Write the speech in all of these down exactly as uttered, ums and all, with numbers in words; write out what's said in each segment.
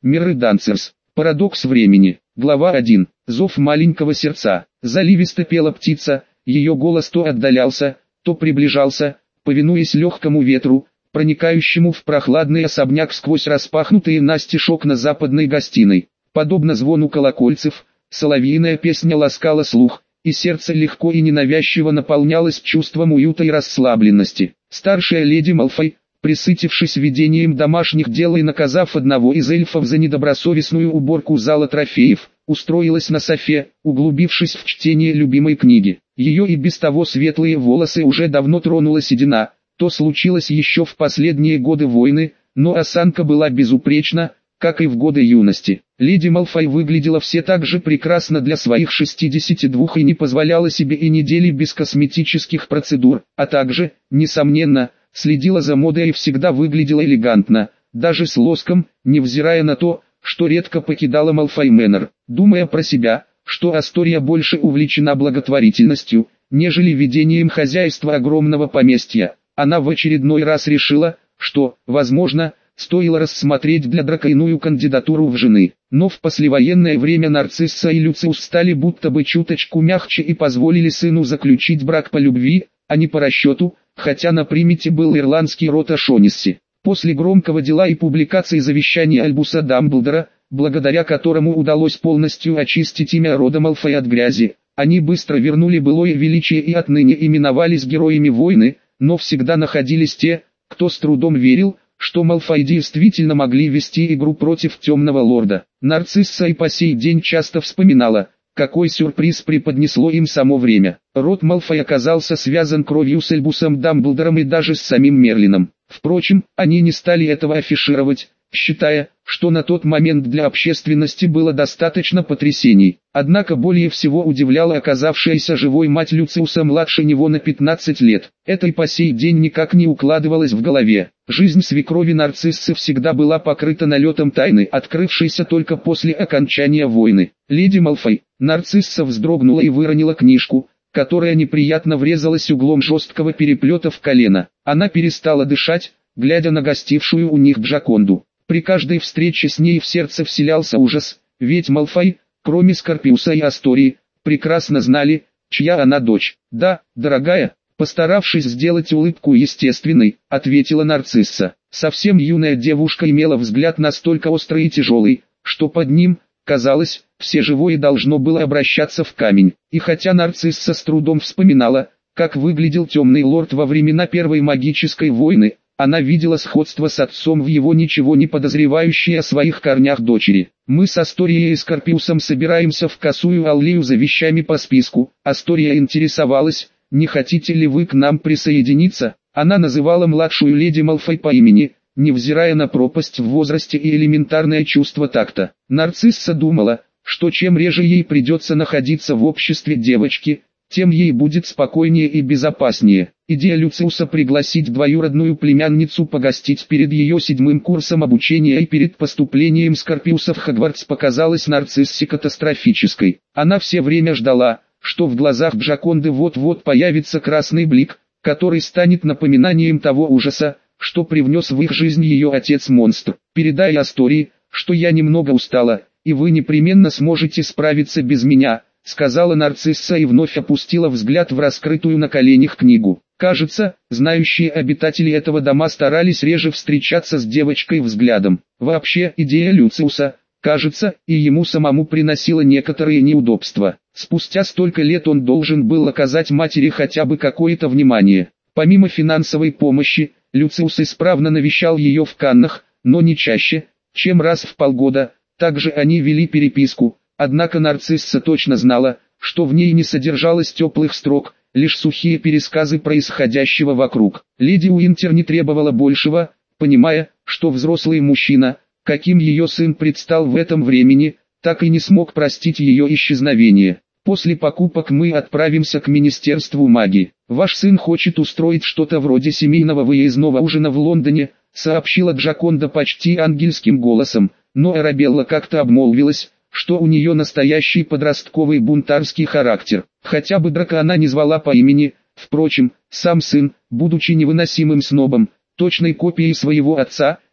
Mirror Dancers. Парадокс времени. Глава один. Зов маленького сердца. Заливисто пела птица, ее голос то отдалялся, то приближался, повинуясь легкому ветру, проникающему в прохладный особняк сквозь распахнутые настежь окна западной гостиной. Подобно звону колокольцев, соловьиная песня ласкала слух, и сердце легко и ненавязчиво наполнялось чувством уюта и расслабленности. Старшая леди Малфой, пресытившись видением домашних дел и наказав одного из эльфов за недобросовестную уборку зала трофеев, устроилась на софе, углубившись в чтение любимой книги. Ее и без того светлые волосы уже давно тронула седина, то случилось еще в последние годы войны, но осанка была безупречна, как и в годы юности. Леди Малфой выглядела все так же прекрасно для своих шестидесяти двух и не позволяла себе и недели без косметических процедур, а также, несомненно, следила за модой и всегда выглядела элегантно, даже с лоском, невзирая на то, что редко покидала Малфой Мэннер. Думая про себя, что Астория больше увлечена благотворительностью, нежели ведением хозяйства огромного поместья, она в очередной раз решила, что, возможно, стоило рассмотреть для Драка иную кандидатуру в жены. Но в послевоенное время Нарцисса и Люциус стали будто бы чуточку мягче и позволили сыну заключить брак по любви, а не по расчету, хотя на примете был ирландский род Ошонисси. После громкого дела и публикации завещания Альбуса Дамблдора, благодаря которому удалось полностью очистить имя рода Малфой от грязи, они быстро вернули былое величие и отныне именовались героями войны, но всегда находились те, кто с трудом верил, что Малфой действительно могли вести игру против Темного Лорда. Нарцисса и по сей день часто вспоминала, какой сюрприз преподнесло им само время. Род Малфой оказался связан кровью с Альбусом Дамблдором и даже с самим Мерлином. Впрочем, они не стали этого афишировать, считая, что на тот момент для общественности было достаточно потрясений. Однако более всего удивляла оказавшаяся живой мать Люциуса младше него на пятнадцать лет. Это и по сей день никак не укладывалось в голове. Жизнь свекрови Нарциссы всегда была покрыта налетом тайны, открывшейся только после окончания войны. Леди Малфой, Нарцисса вздрогнула и выронила книжку, которая неприятно врезалась углом жесткого переплета в колено. Она перестала дышать, глядя на гостившую у них Джаконду. При каждой встрече с ней в сердце вселялся ужас, ведь Малфой, кроме Скорпиуса и Астории, прекрасно знали, чья она дочь. «Да, дорогая», постаравшись сделать улыбку естественной, ответила Нарцисса. Совсем юная девушка имела взгляд настолько острый и тяжелый, что под ним, казалось, все живое должно было обращаться в камень. И хотя Нарцисса с трудом вспоминала, как выглядел Темный Лорд во времена Первой магической войны, она видела сходство с отцом в его ничего не подозревающей о своих корнях дочери. «Мы с Асторией и Скорпиусом собираемся в Косую Аллею за вещами по списку». Астория интересовалась, не хотите ли вы к нам присоединиться? Она называла младшую леди Малфой по имени, невзирая на пропасть в возрасте и элементарное чувство такта. Нарцисса думала, что чем реже ей придется находиться в обществе девочки, тем ей будет спокойнее и безопаснее. Идея Люциуса пригласить двоюродную племянницу погостить перед ее седьмым курсом обучения и перед поступлением Скорпиуса в Хогвартс показалась Нарциссе катастрофической. Она все время ждала, что в глазах Джаконды вот-вот появится красный блик, который станет напоминанием того ужаса, что привнес в их жизнь ее отец-монстр. «Передай Астории, что я немного устала, и вы непременно сможете справиться без меня», сказала Нарцисса и вновь опустила взгляд в раскрытую на коленях книгу. Кажется, знающие обитатели этого дома старались реже встречаться с девочкой взглядом. Вообще, идея Люциуса, кажется, и ему самому приносила некоторые неудобства. Спустя столько лет он должен был оказать матери хотя бы какое-то внимание. Помимо финансовой помощи, Люциус исправно навещал ее в Каннах, но не чаще, чем раз в полгода. Также они вели переписку. Однако Нарцисса точно знала, что в ней не содержалось теплых строк, лишь сухие пересказы происходящего вокруг. Леди Уинтер не требовала большего, понимая, что взрослый мужчина, каким ее сын предстал в этом времени, так и не смог простить ее исчезновение. «После покупок мы отправимся к Министерству магии. Ваш сын хочет устроить что-то вроде семейного выездного ужина в Лондоне», сообщила Джаконда почти ангельским голосом, но Арабелла как-то обмолвилась, что у нее настоящий подростковый бунтарский характер. Хотя бы Драка она не звала по имени, впрочем, сам сын, будучи невыносимым снобом, точной копией своего отца,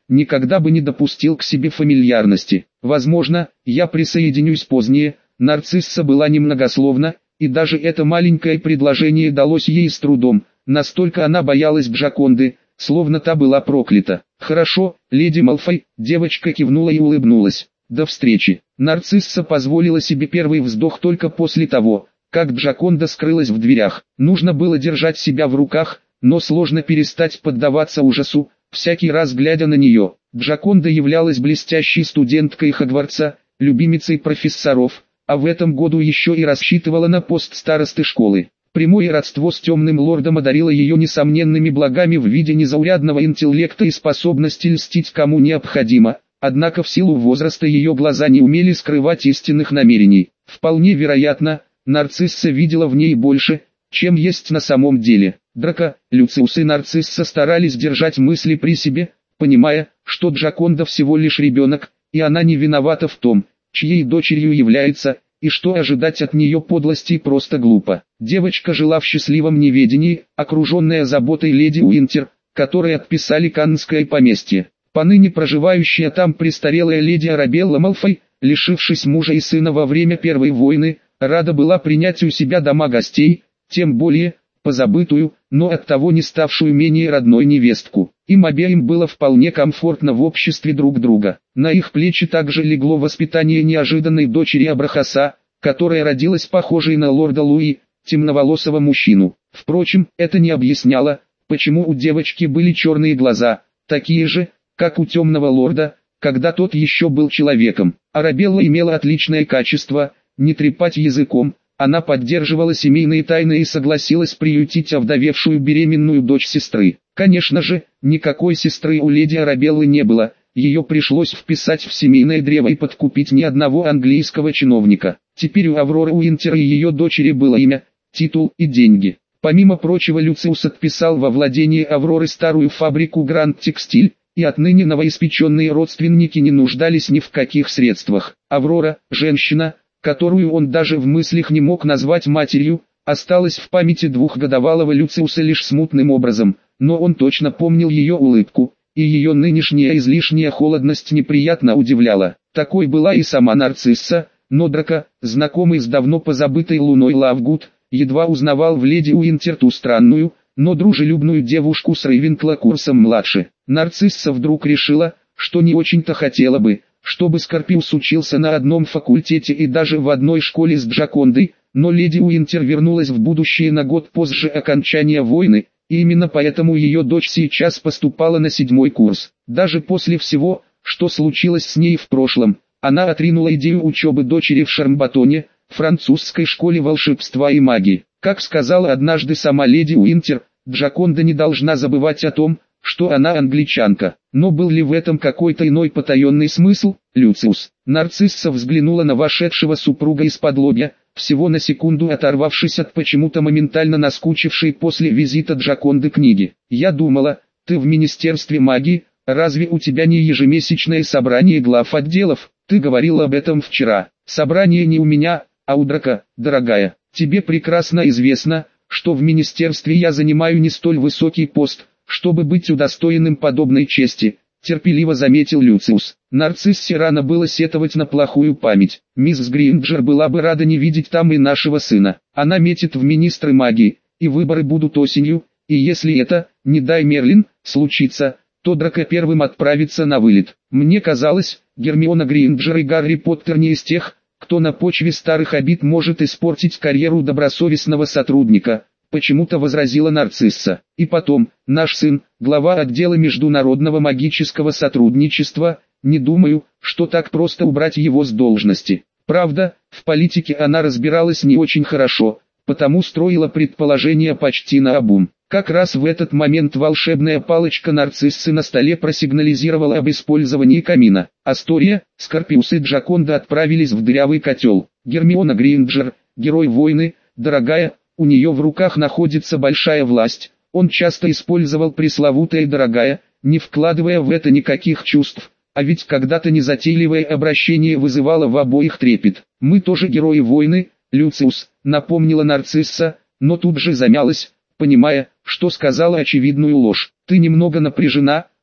никогда бы не допустил к себе фамильярности. Возможно, я присоединюсь позднее. Нарцисса была немногословна, и даже это маленькое предложение далось ей с трудом, настолько она боялась Джаконды, словно та была проклята. «Хорошо, леди Малфой», девочка кивнула и улыбнулась. «До встречи». Нарцисса позволила себе первый вздох только после того, как Джаконда скрылась в дверях. Нужно было держать себя в руках, но сложно перестать поддаваться ужасу, всякий раз глядя на нее. Джаконда являлась блестящей студенткой Хогвартса, любимицей профессоров, а в этом году еще и рассчитывала на пост старосты школы. Прямое родство с темным лордом одарило ее несомненными благами в виде незаурядного интеллекта и способности льстить кому необходимо, однако в силу возраста ее глаза не умели скрывать истинных намерений. Вполне вероятно, Нарцисса видела в ней больше, чем есть на самом деле. Драко, Люциус и Нарцисса старались держать мысли при себе, понимая, что Джаконда всего лишь ребенок, и она не виновата в том, чьей дочерью является, и что ожидать от нее подлости просто глупо. Девочка жила в счастливом неведении, окруженная заботой леди Уинтер, которой отписали Каннское поместье. Поныне проживающая там престарелая леди Арабелла Малфой, лишившись мужа и сына во время Первой войны, рада была принять у себя дома гостей, тем более, позабытую, но оттого не ставшую менее родной невестку. Им обеим было вполне комфортно в обществе друг друга. На их плечи также легло воспитание неожиданной дочери Абрахаса, которая родилась похожей на лорда Луи, темноволосого мужчину. Впрочем, это не объясняло, почему у девочки были черные глаза, такие же, как у темного лорда, когда тот еще был человеком. Арабелла имела отличное качество, не трепать языком. Она поддерживала семейные тайны и согласилась приютить овдовевшую беременную дочь сестры. Конечно же, никакой сестры у леди Арабеллы не было, ее пришлось вписать в семейное древо и подкупить ни одного английского чиновника. Теперь у Авроры Уинтер и ее дочери было имя, титул и деньги. Помимо прочего, Люциус отписал во владение Авроры старую фабрику Гранд Текстиль, и отныне новоиспеченные родственники не нуждались ни в каких средствах. Аврора, женщина, которую он даже в мыслях не мог назвать матерью, осталась в памяти двухгодовалого Люциуса лишь смутным образом, но он точно помнил ее улыбку, и ее нынешняя излишняя холодность неприятно удивляла. Такой была и сама Нарцисса, но Драко, знакомый с давно позабытой луной Лавгуд, едва узнавал в леди Уинтер ту странную, но дружелюбную девушку с Рейвенкла курсом младше. Нарцисса вдруг решила, что не очень-то хотела бы, чтобы Скорпиус учился на одном факультете и даже в одной школе с Джакондой, но леди Уинтер вернулась в будущее на год позже окончания войны, и именно поэтому ее дочь сейчас поступала на седьмой курс. Даже после всего, что случилось с ней в прошлом, она отринула идею учебы дочери в Шармбатоне, французской школе волшебства и магии. Как сказала однажды сама леди Уинтер, Джаконда не должна забывать о том, что она англичанка. Но был ли в этом какой-то иной потаенный смысл? Люциус. Нарцисса взглянула на вошедшего супруга из-под лобья, всего на секунду оторвавшись от почему-то моментально наскучившей после визита Джаконды книги. «Я думала, ты в Министерстве магии, разве у тебя не ежемесячное собрание глав отделов? Ты говорила об этом вчера. Собрание не у меня, а у Драко, дорогая. Тебе прекрасно известно, что в Министерстве я занимаю не столь высокий пост, чтобы быть удостоенным подобной чести», терпеливо заметил Люциус. Нарциссе рано было сетовать на плохую память. Мисс Гринджер была бы рада не видеть там и нашего сына. Она метит в министры магии, и выборы будут осенью, и если это, не дай Мерлин, случится, то Драко первым отправится на вылет. Мне казалось, Гермиона Гринджер и Гарри Поттер не из тех, кто на почве старых обид может испортить карьеру добросовестного сотрудника, почему-то возразила Нарцисса. И потом, наш сын, глава отдела международного магического сотрудничества, не думаю, что так просто убрать его с должности. Правда, в политике она разбиралась не очень хорошо, потому строила предположения почти наобум. Как раз в этот момент волшебная палочка Нарциссы на столе просигнализировала об использовании камина. Астория, Скорпиус и Джаконда отправились в дырявый котел. Гермиона Гринджер, герой войны, дорогая, у нее в руках находится большая власть. Он часто использовал пресловутое «дорогая», не вкладывая в это никаких чувств, а ведь когда-то незатейливое обращение вызывало в обоих трепет. «Мы тоже герои войны, Люциус», напомнила Нарцисса, но тут же замялась, понимая, что сказала очевидную ложь. «Ты немного напряжена,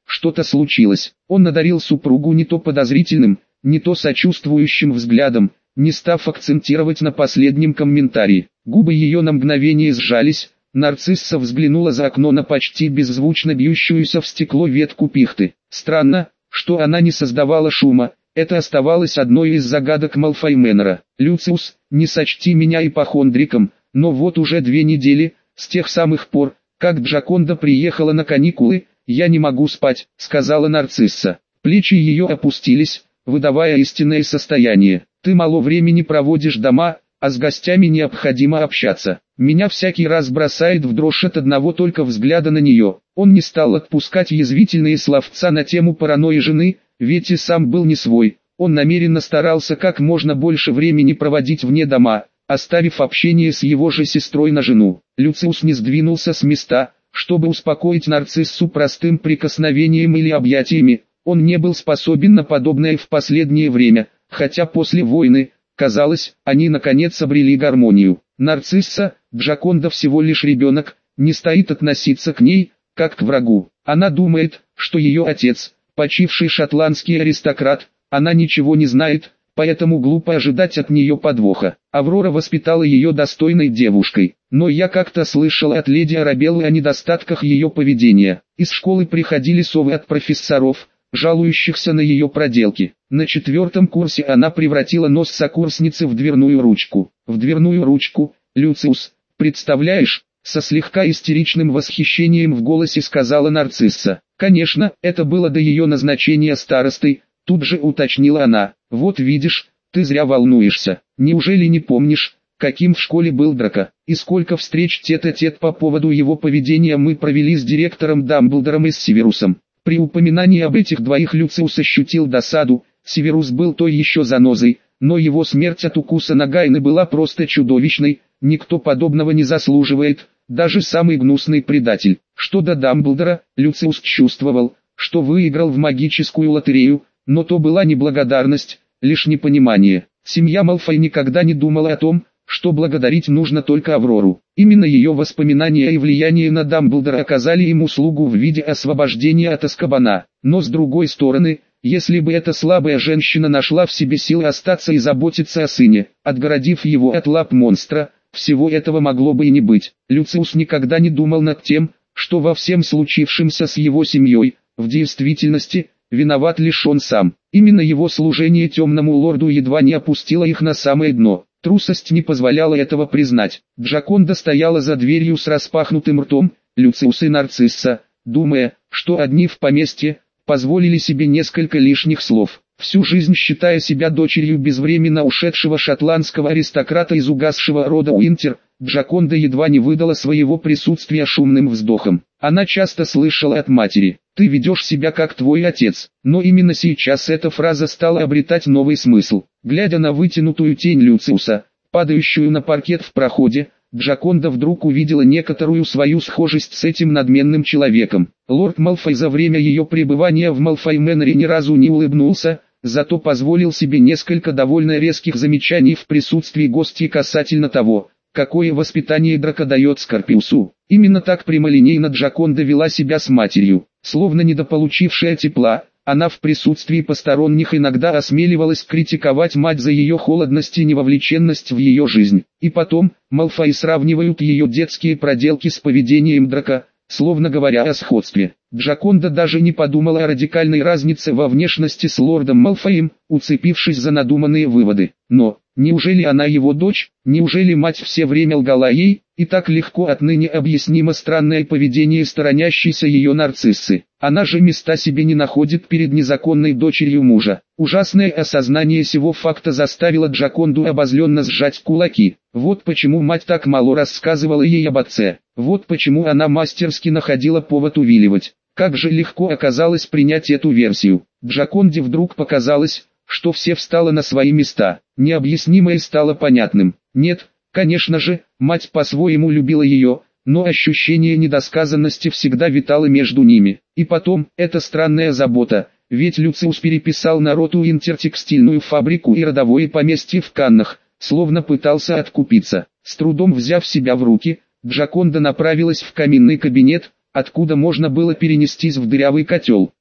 что-то случилось. Он одарил супругу не то подозрительным, не то сочувствующим взглядом, не став акцентировать на последнем комментарии. Губы ее на мгновение сжались, нарцисса взглянула за окно на почти беззвучно бьющуюся в стекло ветку пихты. Странно, что она не создавала шума, это оставалось одной из загадок Малфой Мэннера. «Люциус, не сочти меня ипохондриком, но вот уже две недели, с тех самых пор, как Джаконда приехала на каникулы, я не могу спать», — сказала нарцисса. Плечи ее опустились, выдавая истинное состояние. «Ты мало времени проводишь дома, а с гостями необходимо общаться. Меня всякий раз бросает в дрожь от одного только взгляда на нее». Он не стал отпускать язвительные словца на тему паранойи жены, ведь и сам был не свой. Он намеренно старался как можно больше времени проводить вне дома, оставив общение с его же сестрой на жену. Люциус не сдвинулся с места, чтобы успокоить нарциссу простым прикосновением или объятиями. Он не был способен на подобное в последнее время, хотя после войны, казалось, они наконец обрели гармонию. Нарцисса, Джаконда всего лишь ребенок, не стоит относиться к ней, как к врагу. Она думает, что ее отец, почивший шотландский аристократ, она ничего не знает, поэтому глупо ожидать от нее подвоха. Аврора воспитала ее достойной девушкой, но я как-то слышал от леди Арабеллы о недостатках ее поведения. Из школы приходили совы от профессоров, жалующихся на ее проделки. На четвертом курсе она превратила нос сокурсницы в дверную ручку. В дверную ручку, Люциус, представляешь? Со слегка истеричным восхищением в голосе сказала нарцисса. Конечно, это было до ее назначения старостой, тут же уточнила она. Вот видишь, ты зря волнуешься. Неужели не помнишь, каким в школе был Драко, и сколько встреч тет-а-тет по поводу его поведения мы провели с директором Дамблдором и с Северусом? При упоминании об этих двоих Люциус ощутил досаду. Северус был той еще занозой, но его смерть от укуса Нагайны была просто чудовищной, никто подобного не заслуживает, даже самый гнусный предатель. Что до Дамблдора, Люциус чувствовал, что выиграл в магическую лотерею, но то была не благодарность, лишь непонимание. Семья Малфой никогда не думала о том, что благодарить нужно только Аврору. Именно ее воспоминания и влияние на Дамблдора оказали им услугу в виде освобождения от Азкабана. Но с другой стороны, если бы эта слабая женщина нашла в себе силы остаться и заботиться о сыне, отгородив его от лап монстра, всего этого могло бы и не быть. Люциус никогда не думал над тем, что во всем случившемся с его семьей, в действительности, виноват лишь он сам. Именно его служение темному лорду едва не опустило их на самое дно. Трусость не позволяла этого признать. Джаконда стояла за дверью с распахнутым ртом, Люциус и нарцисса, думая, что одни в поместье, позволили себе несколько лишних слов. Всю жизнь считая себя дочерью безвременно ушедшего шотландского аристократа из угасшего рода Уинтер, Джаконда едва не выдала своего присутствия шумным вздохом. Она часто слышала от матери: «Ты ведешь себя как твой отец», но именно сейчас эта фраза стала обретать новый смысл. Глядя на вытянутую тень Люциуса, падающую на паркет в проходе, Джаконда вдруг увидела некоторую свою схожесть с этим надменным человеком. Лорд Малфой за время ее пребывания в Малфой Мэннере ни разу не улыбнулся, зато позволил себе несколько довольно резких замечаний в присутствии гостей касательно того, какое воспитание Драко дает Скорпиусу. Именно так прямолинейно Джаконда вела себя с матерью, словно недополучившая тепла. Она в присутствии посторонних иногда осмеливалась критиковать мать за ее холодность и невовлеченность в ее жизнь. И потом, Малфои сравнивают ее детские проделки с поведением Драко, словно говоря о сходстве. Джаконда даже не подумала о радикальной разнице во внешности с лордом Малфоем, уцепившись за надуманные выводы. Но, неужели она его дочь, неужели мать все время лгала ей, и так легко отныне объяснимо странное поведение сторонящейся ее нарциссы? Она же места себе не находит перед незаконной дочерью мужа. Ужасное осознание сего факта заставило Джаконду обозленно сжать кулаки. Вот почему мать так мало рассказывала ей об отце. Вот почему она мастерски находила повод увиливать. Как же легко оказалось принять эту версию. Джаконде вдруг показалось, что все встало на свои места. Необъяснимое стало понятным. Нет, конечно же, мать по-своему любила ее, но ощущение недосказанности всегда витало между ними. И потом, эта странная забота, ведь Люциус переписал на роту интертекстильную фабрику и родовое поместье в Каннах, словно пытался откупиться. С трудом взяв себя в руки, Джаконда направилась в каминный кабинет, откуда можно было перенестись в дырявый котел.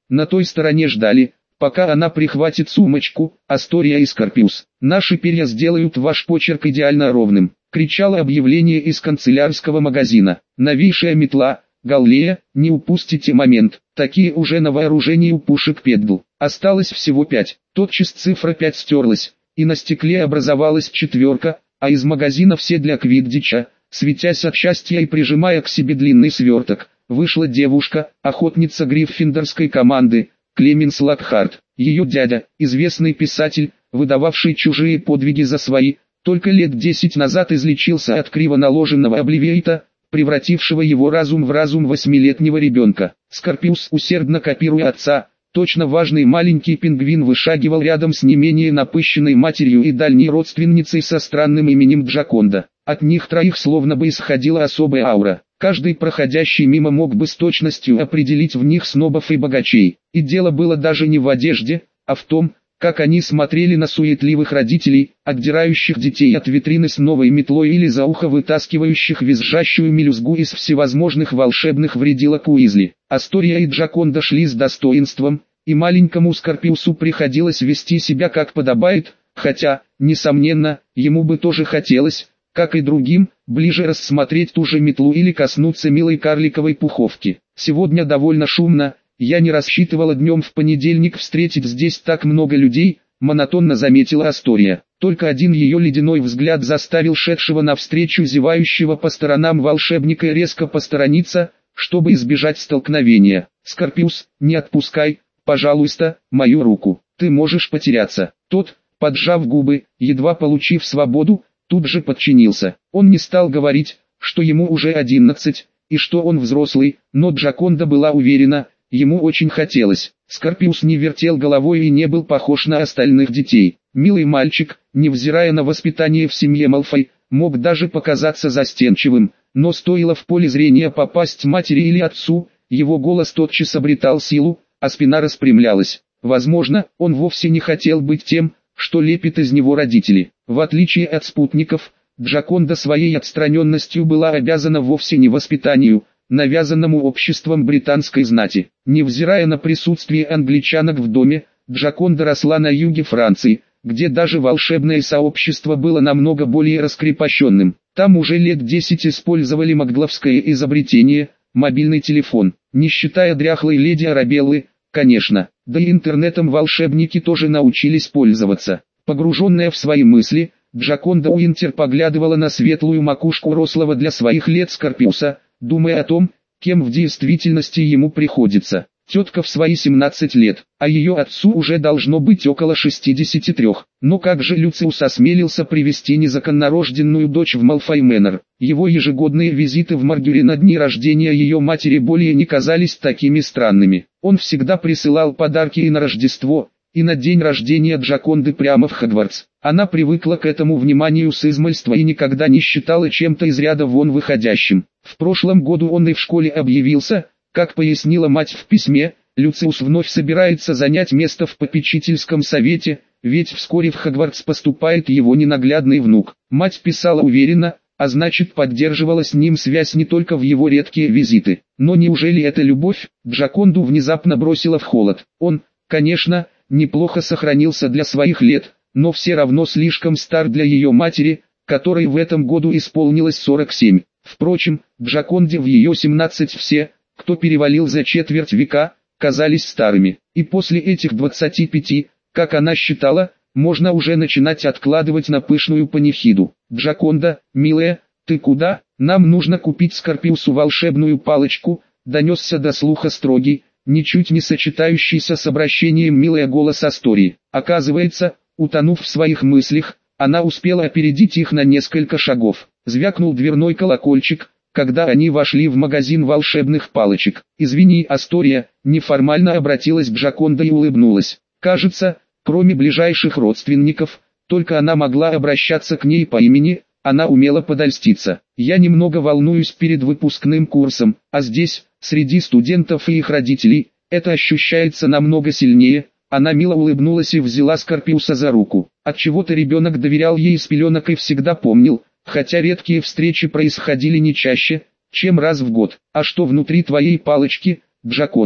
На той стороне ждали, пока она прихватит сумочку. «Астория и Скорпиус, наши перья сделают ваш почерк идеально ровным», — кричало объявление из канцелярского магазина. «Новейшая метла, Галлея, не упустите момент». Такие уже на вооружении у пушек Педл. Осталось всего пять. Тотчас цифра пять стерлась, и на стекле образовалась четверка, а из магазина все для Квиддича, светясь от счастья и прижимая к себе длинный сверток, вышла девушка, охотница гриффиндорской команды, Клеменс Локхарт. Ее дядя, известный писатель, выдававший чужие подвиги за свои, только лет десять назад излечился от криво наложенного обливиита, превратившего его разум в разум восьмилетнего ребенка. Скорпиус, усердно копируя отца, точно важный маленький пингвин, вышагивал рядом с не менее напыщенной матерью и дальней родственницей со странным именем Джаконда. От них троих словно бы исходила особая аура. Каждый проходящий мимо мог бы с точностью определить в них снобов и богачей. И дело было даже не в одежде, а в том, как они смотрели на суетливых родителей, отдирающих детей от витрины с новой метлой или за ухо вытаскивающих визжащую мелюзгу из всевозможных волшебных вредилок Уизли. Астория и Джаконда шли с достоинством, и маленькому Скорпиусу приходилось вести себя как подобает, хотя, несомненно, ему бы тоже хотелось, как и другим, ближе рассмотреть ту же метлу или коснуться милой карликовой пуховки. «Сегодня довольно шумно, я не рассчитывала днем в понедельник встретить здесь так много людей», — монотонно заметила Астория. Только один ее ледяной взгляд заставил шедшего навстречу зевающего по сторонам волшебника резко посторониться, чтобы избежать столкновения. «Скорпиус, не отпускай, пожалуйста, мою руку, ты можешь потеряться». Тот, поджав губы, едва получив свободу, тут же подчинился. Он не стал говорить, что ему уже одиннадцать, и что он взрослый, но Джаконда была уверена, ему очень хотелось. Скорпиус не вертел головой и не был похож на остальных детей. Милый мальчик, невзирая на воспитание в семье Малфой, мог даже показаться застенчивым, но стоило в поле зрения попасть матери или отцу, его голос тотчас обретал силу, а спина распрямлялась. Возможно, он вовсе не хотел быть тем, что лепит из него родители. В отличие от спутников, Джаконда своей отстраненностью была обязана вовсе не воспитанию, навязанному обществом британской знати. Невзирая на присутствие англичанок в доме, Джаконда росла на юге Франции, где даже волшебное сообщество было намного более раскрепощенным. Там уже лет десять использовали магловское изобретение, мобильный телефон. Не считая дряхлой леди Арабеллы, конечно, да и интернетом волшебники тоже научились пользоваться. Погруженная в свои мысли, Джаконда Уинтер поглядывала на светлую макушку рослого для своих лет Скорпиуса, думая о том, кем в действительности ему приходится. Тетка в свои семнадцать лет, а ее отцу уже должно быть около шестидесяти трёх. Но как же Люциус осмелился привести незаконнорожденную дочь в Малфой Мэннер? Его ежегодные визиты в Маргюри на дни рождения ее матери более не казались такими странными. Он всегда присылал подарки и на Рождество, и на день рождения Джаконды прямо в Хогвартс. Она привыкла к этому вниманию с измальства и никогда не считала чем-то из ряда вон выходящим. В прошлом году он и в школе объявился. Как пояснила мать в письме, Люциус вновь собирается занять место в попечительском совете, ведь вскоре в Хогвартс поступает его ненаглядный внук. Мать писала уверенно, а значит поддерживала с ним связь не только в его редкие визиты. Но неужели это любовь? Джаконду внезапно бросила в холод. Он, конечно, неплохо сохранился для своих лет, но все равно слишком стар для ее матери, которой в этом году исполнилось сорок семь. Впрочем, Джаконде в ее семнадцать все, кто перевалил за четверть века, казались старыми. И после этих двадцати пяти, как она считала, можно уже начинать откладывать на пышную панихиду. «Джаконда, милая, ты куда? Нам нужно купить Скорпиусу волшебную палочку», донесся до слуха строгий, ничуть не сочетающийся с обращением милая голос Астории. Оказывается, утонув в своих мыслях, она успела опередить их на несколько шагов. Звякнул дверной колокольчик, когда они вошли в магазин волшебных палочек. «Извини, Астория», неформально обратилась Джаконда и улыбнулась. Кажется, кроме ближайших родственников, только она могла обращаться к ней по имени, она умела подольститься. «Я немного волнуюсь перед выпускным курсом, а здесь, среди студентов и их родителей, это ощущается намного сильнее». Она мило улыбнулась и взяла Скорпиуса за руку. Отчего-то ребенок доверял ей с пеленок и всегда помнил, хотя редкие встречи происходили не чаще, чем раз в год. «А что внутри твоей палочки, Джаконда?»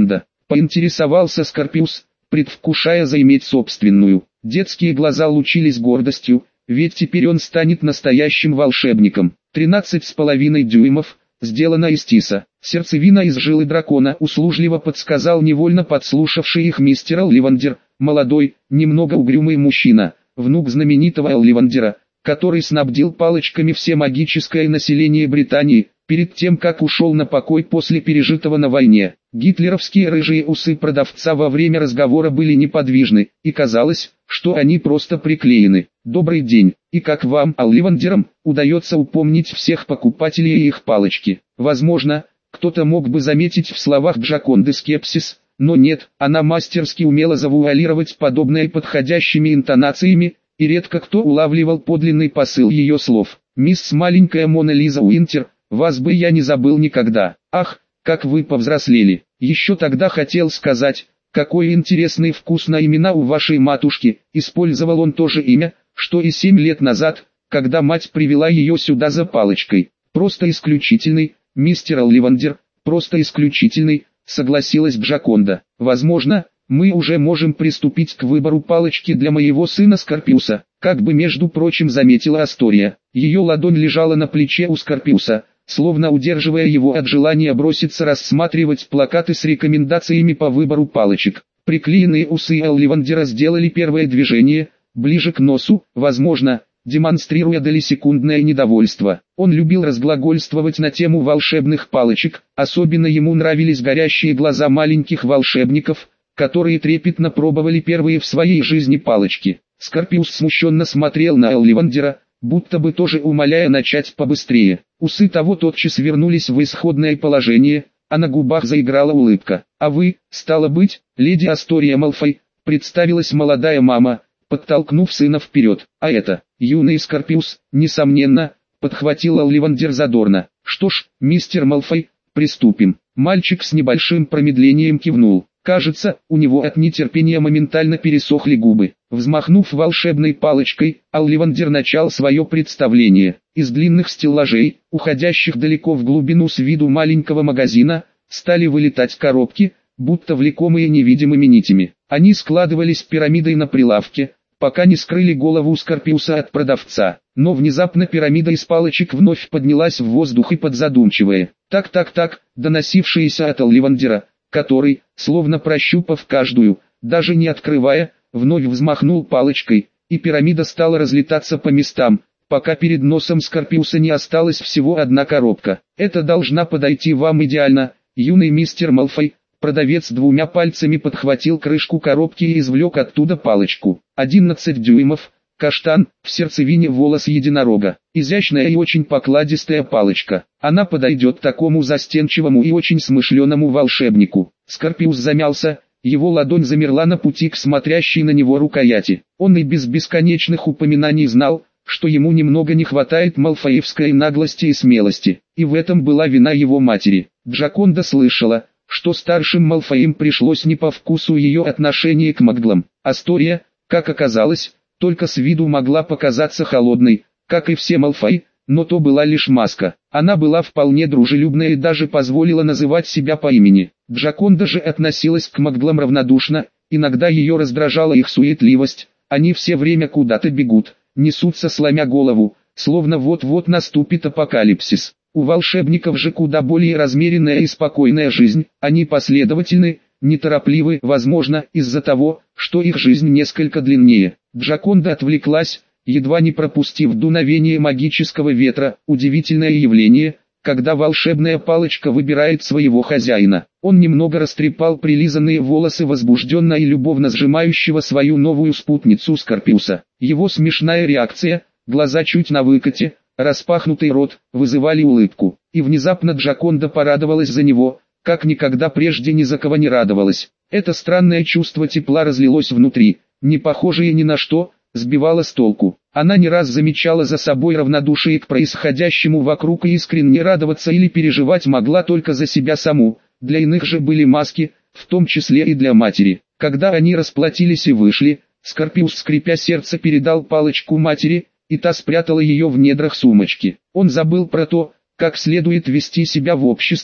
Поинтересовался Скорпиус, предвкушая заиметь собственную. Детские глаза лучились гордостью, ведь теперь он станет настоящим волшебником. Тринадцать с половиной дюймов, сделано из тиса. Сердцевина из жилы дракона, услужливо подсказал невольно подслушавший их мистер Олливандер, молодой, немного угрюмый мужчина, внук знаменитого Олливандера, который снабдил палочками все магическое население Британии, перед тем как ушел на покой после пережитого на войне. Гитлеровские рыжие усы продавца во время разговора были неподвижны, и казалось, что они просто приклеены. «Добрый день, и как вам, Олливандерам, удается упомнить всех покупателей и их палочки?» Возможно, кто-то мог бы заметить в словах Джаконды скепсис, но нет, она мастерски умела завуалировать подобное подходящими интонациями, и редко кто улавливал подлинный посыл ее слов. «Мисс маленькая Мона Лиза Уинтер, вас бы я не забыл никогда. Ах, как вы повзрослели. Еще тогда хотел сказать, какой интересный вкус на имена у вашей матушки». Использовал он то же имя, что и семь лет назад, когда мать привела ее сюда за палочкой. «Просто исключительный, мистер Олливандер, просто исключительный», согласилась Джаконда. «Возможно, мы уже можем приступить к выбору палочки для моего сына Скорпиуса», как бы между прочим заметила Астория. Ее ладонь лежала на плече у Скорпиуса, словно удерживая его от желания броситься рассматривать плакаты с рекомендациями по выбору палочек. Приклеенные усы Олливандера сделали первое движение, ближе к носу, возможно, демонстрируя долесекундное недовольство. Он любил разглагольствовать на тему волшебных палочек, особенно ему нравились горящие глаза маленьких волшебников, которые трепетно пробовали первые в своей жизни палочки. Скорпиус смущенно смотрел на Олливандера, будто бы тоже умоляя начать побыстрее. Усы того тотчас вернулись в исходное положение, а на губах заиграла улыбка. «А вы, стало быть, леди Астория Малфой», представилась молодая мама, подтолкнув сына вперед. «А это, юный Скорпиус, несомненно», подхватил Олливандер задорно. «Что ж, мистер Малфой, приступим». Мальчик с небольшим промедлением кивнул. Кажется, у него от нетерпения моментально пересохли губы. Взмахнув волшебной палочкой, Олливандер начал свое представление. Из длинных стеллажей, уходящих далеко в глубину с виду маленького магазина, стали вылетать коробки, будто влекомые невидимыми нитями. Они складывались пирамидой на прилавке, пока не скрыли голову Скорпиуса от продавца. Но внезапно пирамида из палочек вновь поднялась в воздух и подзадумчивая. «Так-так-так», доносившиеся от Олливандера, который, словно прощупав каждую, даже не открывая, вновь взмахнул палочкой, и пирамида стала разлетаться по местам, пока перед носом Скорпиуса не осталась всего одна коробка. «Это должна подойти вам идеально, юный мистер Малфой». Продавец двумя пальцами подхватил крышку коробки и извлек оттуда палочку. одиннадцать дюймов, каштан, в сердцевине волос единорога. Изящная и очень покладистая палочка. Она подойдет такому застенчивому и очень смышленому волшебнику. Скорпиус замялся, его ладонь замерла на пути к смотрящей на него рукояти. Он и без бесконечных упоминаний знал, что ему немного не хватает малфоевской наглости и смелости. И в этом была вина его матери. Джаконда слышала, что старшим Малфоям пришлось не по вкусу ее отношение к маглам. Астория, как оказалось, только с виду могла показаться холодной, как и все Малфои, но то была лишь маска. Она была вполне дружелюбная и даже позволила называть себя по имени. Джаконда же относилась к маглам равнодушно, иногда ее раздражала их суетливость, они все время куда-то бегут, несутся сломя голову, словно вот-вот наступит апокалипсис. У волшебников же куда более размеренная и спокойная жизнь, они последовательны, неторопливы, возможно, из-за того, что их жизнь несколько длиннее. Джаконда отвлеклась, едва не пропустив дуновение магического ветра, удивительное явление, когда волшебная палочка выбирает своего хозяина. Он немного растрепал прилизанные волосы возбужденно и любовно сжимающего свою новую спутницу Скорпиуса. Его смешная реакция, глаза чуть на выкате, распахнутый рот, вызывали улыбку. И внезапно Джаконда порадовалась за него, как никогда прежде ни за кого не радовалась. Это странное чувство тепла разлилось внутри, не похожее ни на что, сбивало с толку. Она не раз замечала за собой равнодушие к происходящему вокруг и искренне радоваться или переживать могла только за себя саму, для иных же были маски, в том числе и для матери. Когда они расплатились и вышли, Скорпиус, скрипя сердце, передал палочку матери, и та спрятала ее в недрах сумочки. Он забыл про то, как следует вести себя в обществе,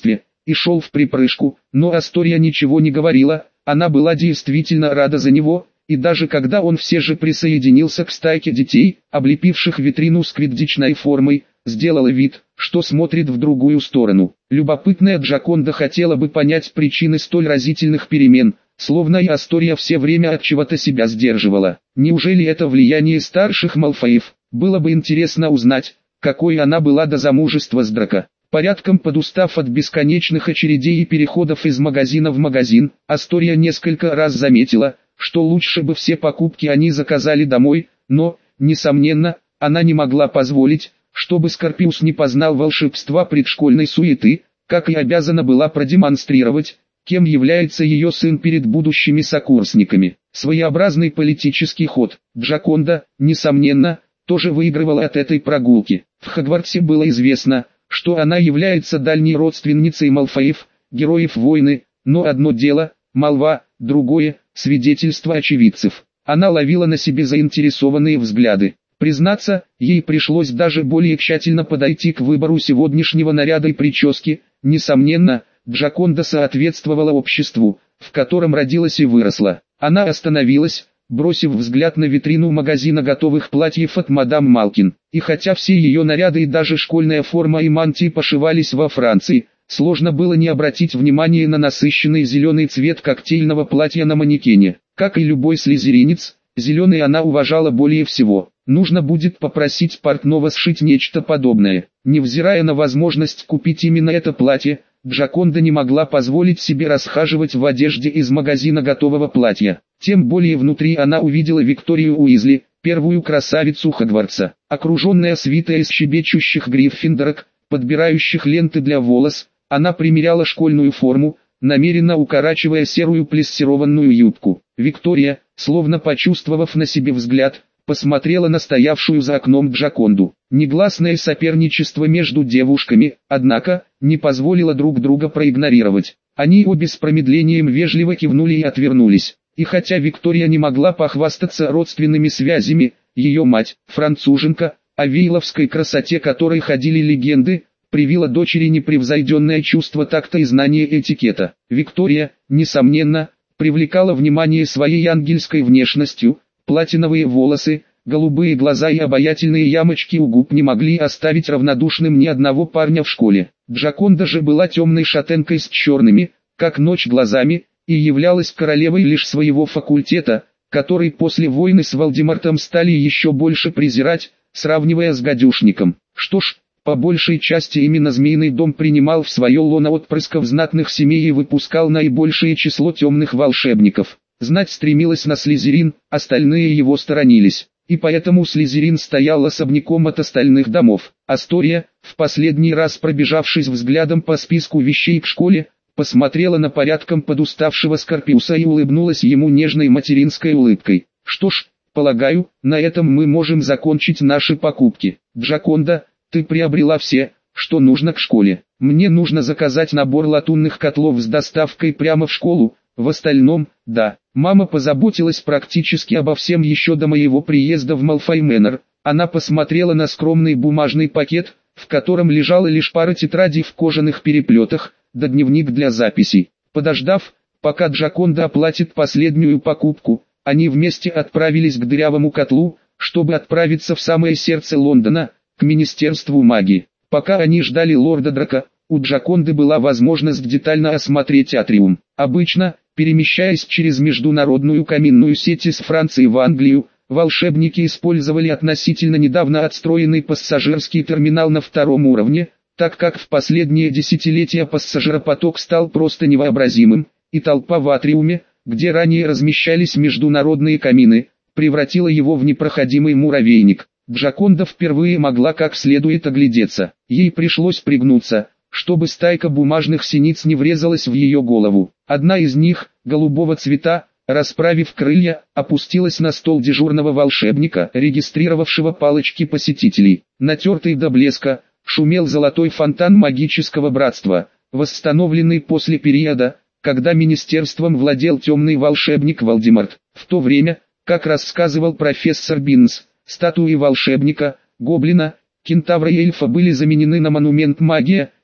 и шел в припрыжку, но Астория ничего не говорила, она была действительно рада за него, и даже когда он все же присоединился к стайке детей, облепивших витрину с квиддичной формой, сделала вид, что смотрит в другую сторону. Любопытная Джаконда хотела бы понять причины столь разительных перемен, словно и Астория все время от чего-то себя сдерживала. Неужели это влияние старших Малфоев? Было бы интересно узнать, какой она была до замужества с Драко. Порядком подустав от бесконечных очередей и переходов из магазина в магазин, Астория несколько раз заметила, что лучше бы все покупки они заказали домой, но, несомненно, она не могла позволить, чтобы Скорпиус не познал волшебства предшкольной суеты, как и обязана была продемонстрировать, кем является ее сын перед будущими сокурсниками. Своеобразный политический ход. Джаконда, несомненно, тоже выигрывала от этой прогулки. В Хогвартсе было известно, что она является дальней родственницей Малфоев, героев войны, но одно дело – молва, другое – свидетельство очевидцев. Она ловила на себе заинтересованные взгляды. Признаться, ей пришлось даже более тщательно подойти к выбору сегодняшнего наряда и прически. Несомненно, Джаконда соответствовала обществу, в котором родилась и выросла. Она остановилась, бросив взгляд на витрину магазина готовых платьев от мадам Малкин. И хотя все ее наряды и даже школьная форма и мантии пошивались во Франции, сложно было не обратить внимания на насыщенный зеленый цвет коктейльного платья на манекене. Как и любой слизеринец, зеленый она уважала более всего. Нужно будет попросить портного сшить нечто подобное. Невзирая на возможность купить именно это платье, Джаконда не могла позволить себе расхаживать в одежде из магазина готового платья. Тем более внутри она увидела Викторию Уизли, первую красавицу Хогвартса. Окруженная свитой из щебечущих гриффиндорок, подбирающих ленты для волос, она примеряла школьную форму, намеренно укорачивая серую плессированную юбку. Виктория, словно почувствовав на себе взгляд, посмотрела на стоявшую за окном Джаконду. Негласное соперничество между девушками, однако, не позволило друг друга проигнорировать. Они обе с промедлением вежливо кивнули и отвернулись. И хотя Виктория не могла похвастаться родственными связями, ее мать, француженка, о вейловской красоте которой ходили легенды, привила дочери непревзойденное чувство такта и знания этикета. Виктория, несомненно, привлекала внимание своей ангельской внешностью. Платиновые волосы, голубые глаза и обаятельные ямочки у губ не могли оставить равнодушным ни одного парня в школе. Джаконда же была темной шатенкой с черными, как ночь, глазами, и являлась королевой лишь своего факультета, который после войны с Волдемортом стали еще больше презирать, сравнивая с гадюшником. Что ж, по большей части именно Змеиный дом принимал в свое лоно отпрысков знатных семей и выпускал наибольшее число темных волшебников. Знать стремилась на Слизерин, остальные его сторонились, и поэтому Слизерин стоял особняком от остальных домов. Астория, в последний раз пробежавшись взглядом по списку вещей в школе, посмотрела на порядком подуставшего Скорпиуса и улыбнулась ему нежной материнской улыбкой. «Что ж, полагаю, на этом мы можем закончить наши покупки. Джаконда, ты приобрела все, что нужно к школе. Мне нужно заказать набор латунных котлов с доставкой прямо в школу. В остальном, да, мама позаботилась практически обо всем еще до моего приезда в Малфой Мэннер». Она посмотрела на скромный бумажный пакет, в котором лежала лишь пара тетрадей в кожаных переплетах, да дневник для записей. Подождав, пока Джаконда оплатит последнюю покупку, они вместе отправились к дырявому котлу, чтобы отправиться в самое сердце Лондона, к Министерству магии. Пока они ждали лорда Драко, у Джаконды была возможность детально осмотреть атриум. Обычно, перемещаясь через международную каминную сеть из Франции в Англию, волшебники использовали относительно недавно отстроенный пассажирский терминал на втором уровне, так как в последние десятилетия пассажиропоток стал просто невообразимым, и толпа в атриуме, где ранее размещались международные камины, превратила его в непроходимый муравейник. Джаконда впервые могла как следует оглядеться. Ей пришлось пригнуться, чтобы стайка бумажных синиц не врезалась в ее голову. Одна из них, голубого цвета, расправив крылья, опустилась на стол дежурного волшебника, регистрировавшего палочки посетителей. Натертый до блеска, шумел золотой фонтан магического братства, восстановленный после периода, когда министерством владел темный волшебник Волдеморт. В то время, как рассказывал профессор Биннс, статуи волшебника, гоблина, кентавра и эльфа были заменены на монумент магия,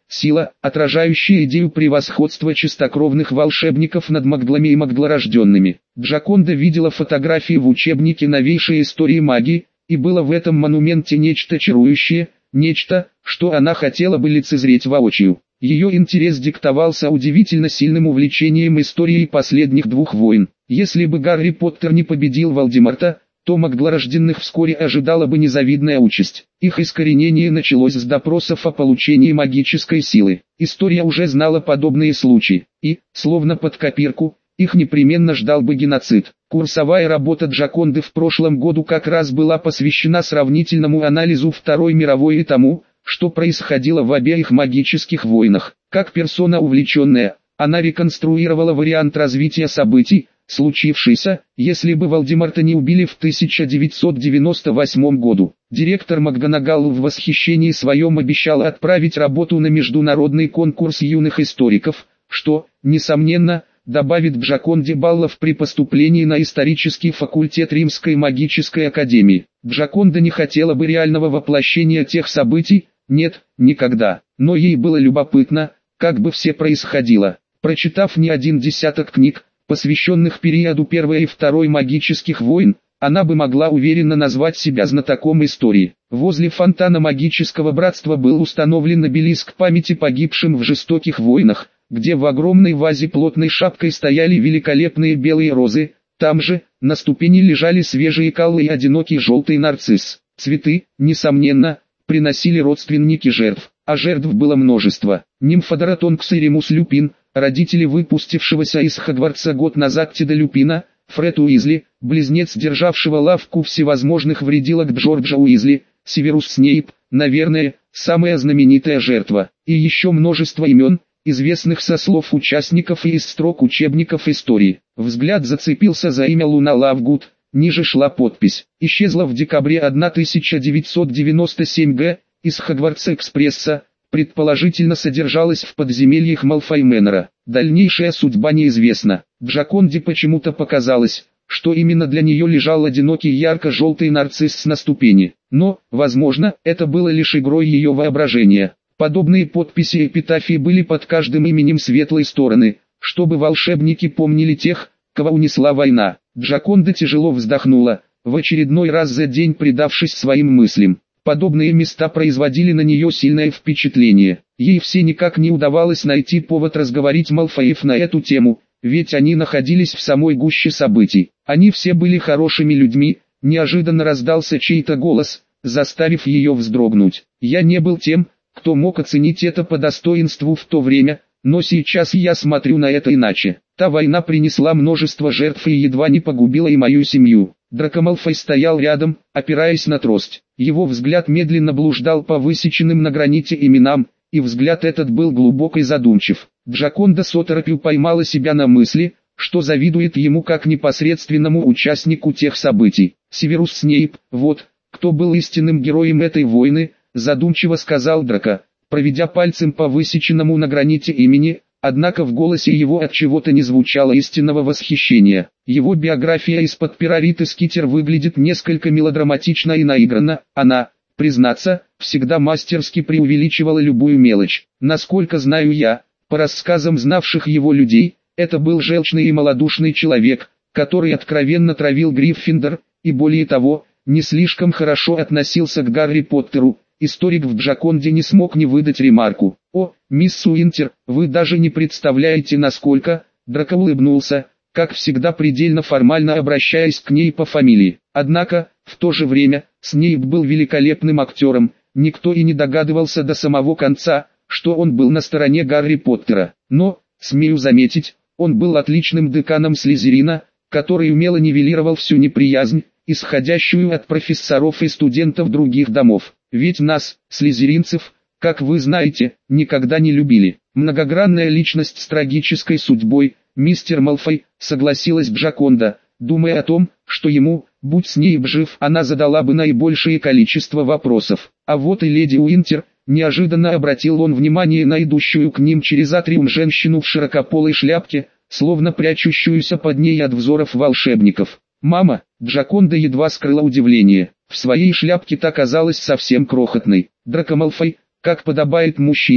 сила, отражающая идею превосходства чистокровных волшебников над маглами и маглорожденными. Джоконда видела фотографии в учебнике новейшей истории магии, и было в этом монументе нечто чарующее, нечто, что она хотела бы лицезреть воочию. Ее интерес диктовался удивительно сильным увлечением историей последних двух войн. Если бы Гарри Поттер не победил Волдеморта, то маглорожденных вскоре ожидала бы незавидная участь. Их искоренение началось с допросов о получении магической силы. История уже знала подобные случаи, и, словно под копирку, их непременно ждал бы геноцид. Курсовая работа Джоконды в прошлом году как раз была посвящена сравнительному анализу Второй мировой и тому, что происходило в обеих магических войнах. Как персона увлеченная, она реконструировала вариант развития событий, случившийся, если бы Волдеморта не убили в тысяча девятьсот девяносто восьмом году. Директор МакГонагал в восхищении своем обещала отправить работу на международный конкурс юных историков, что, несомненно, добавит Джоконде баллов при поступлении на исторический факультет Римской магической академии. Джоконда не хотела бы реального воплощения тех событий, нет, никогда, но ей было любопытно, как бы все происходило. Прочитав не один десяток книг, посвященных периоду Первой и Второй магических войн, она бы могла уверенно назвать себя знатоком истории. Возле фонтана магического братства был установлен обелиск памяти погибшим в жестоких войнах, где в огромной вазе плотной шапкой стояли великолепные белые розы, там же, на ступени лежали свежие каллы и одинокий желтый нарцисс. Цветы, несомненно, приносили родственники жертв, а жертв было множество. Нимфодора Тонкс и Ремус Люпин, родители выпустившегося из Хогвартса год назад Теда Люпина, Фред Уизли, близнец державшего лавку всевозможных вредилок Джорджа Уизли, Северус Снейп, наверное, самая знаменитая жертва, и еще множество имен, известных со слов участников и из строк учебников истории. Взгляд зацепился за имя Луна Лавгуд, ниже шла подпись. Исчезла в декабре тысяча девятьсот девяносто седьмого года, из Хогвартс-экспресса, предположительно содержалась в подземельях Малфой Мэннера. Дальнейшая судьба неизвестна. Джоконде почему-то показалось, что именно для нее лежал одинокий ярко-желтый нарцисс на ступени. Но, возможно, это было лишь игрой ее воображения. Подобные подписи и эпитафии были под каждым именем светлой стороны, чтобы волшебники помнили тех, кого унесла война. Джоконда тяжело вздохнула, в очередной раз за день предавшись своим мыслям. Подобные места производили на нее сильное впечатление. Ей все никак не удавалось найти повод разговорить Малфоев на эту тему, ведь они находились в самой гуще событий. Они все были хорошими людьми, неожиданно раздался чей-то голос, заставив ее вздрогнуть. Я не был тем, кто мог оценить это по достоинству в то время, но сейчас я смотрю на это иначе. Та война принесла множество жертв и едва не погубила и мою семью. Драко Малфой стоял рядом, опираясь на трость. Его взгляд медленно блуждал по высеченным на граните именам, и взгляд этот был глубок и задумчив. Джоконда с оторопью поймала себя на мысли, что завидует ему как непосредственному участнику тех событий. Северус Снейп, вот, кто был истинным героем этой войны, задумчиво сказал Драко, проведя пальцем по высеченному на граните имени, однако в голосе его от чего-то не звучало истинного восхищения. Его биография из-под пера Риты Скитер выглядит несколько мелодраматично и наигранно. Она, признаться, всегда мастерски преувеличивала любую мелочь. Насколько знаю я, по рассказам знавших его людей, это был желчный и малодушный человек, который откровенно травил Гриффиндор, и более того, не слишком хорошо относился к Гарри Поттеру. Историк в Джоконде не смог не выдать ремарку. «О, мисс Уинтер, вы даже не представляете насколько...» Драко улыбнулся, как всегда предельно формально обращаясь к ней по фамилии. Однако, в то же время, Снейп был великолепным актером, никто и не догадывался до самого конца, что он был на стороне Гарри Поттера. Но, смею заметить, он был отличным деканом Слизерина, который умело нивелировал всю неприязнь, исходящую от профессоров и студентов других домов. Ведь нас, слизеринцев, как вы знаете, никогда не любили. Многогранная личность с трагической судьбой, мистер Малфой, согласилась Джоконда, думая о том, что ему, будь Снейп жив, она задала бы наибольшее количество вопросов. А вот и леди Уинтер, неожиданно обратил он внимание на идущую к ним через атриум женщину в широкополой шляпке, словно прячущуюся под ней от взоров волшебников. «Мама!» Джоконда едва скрыла удивление. В своей шляпке та казалась совсем крохотной. Драко Малфой, как подобает мужчине,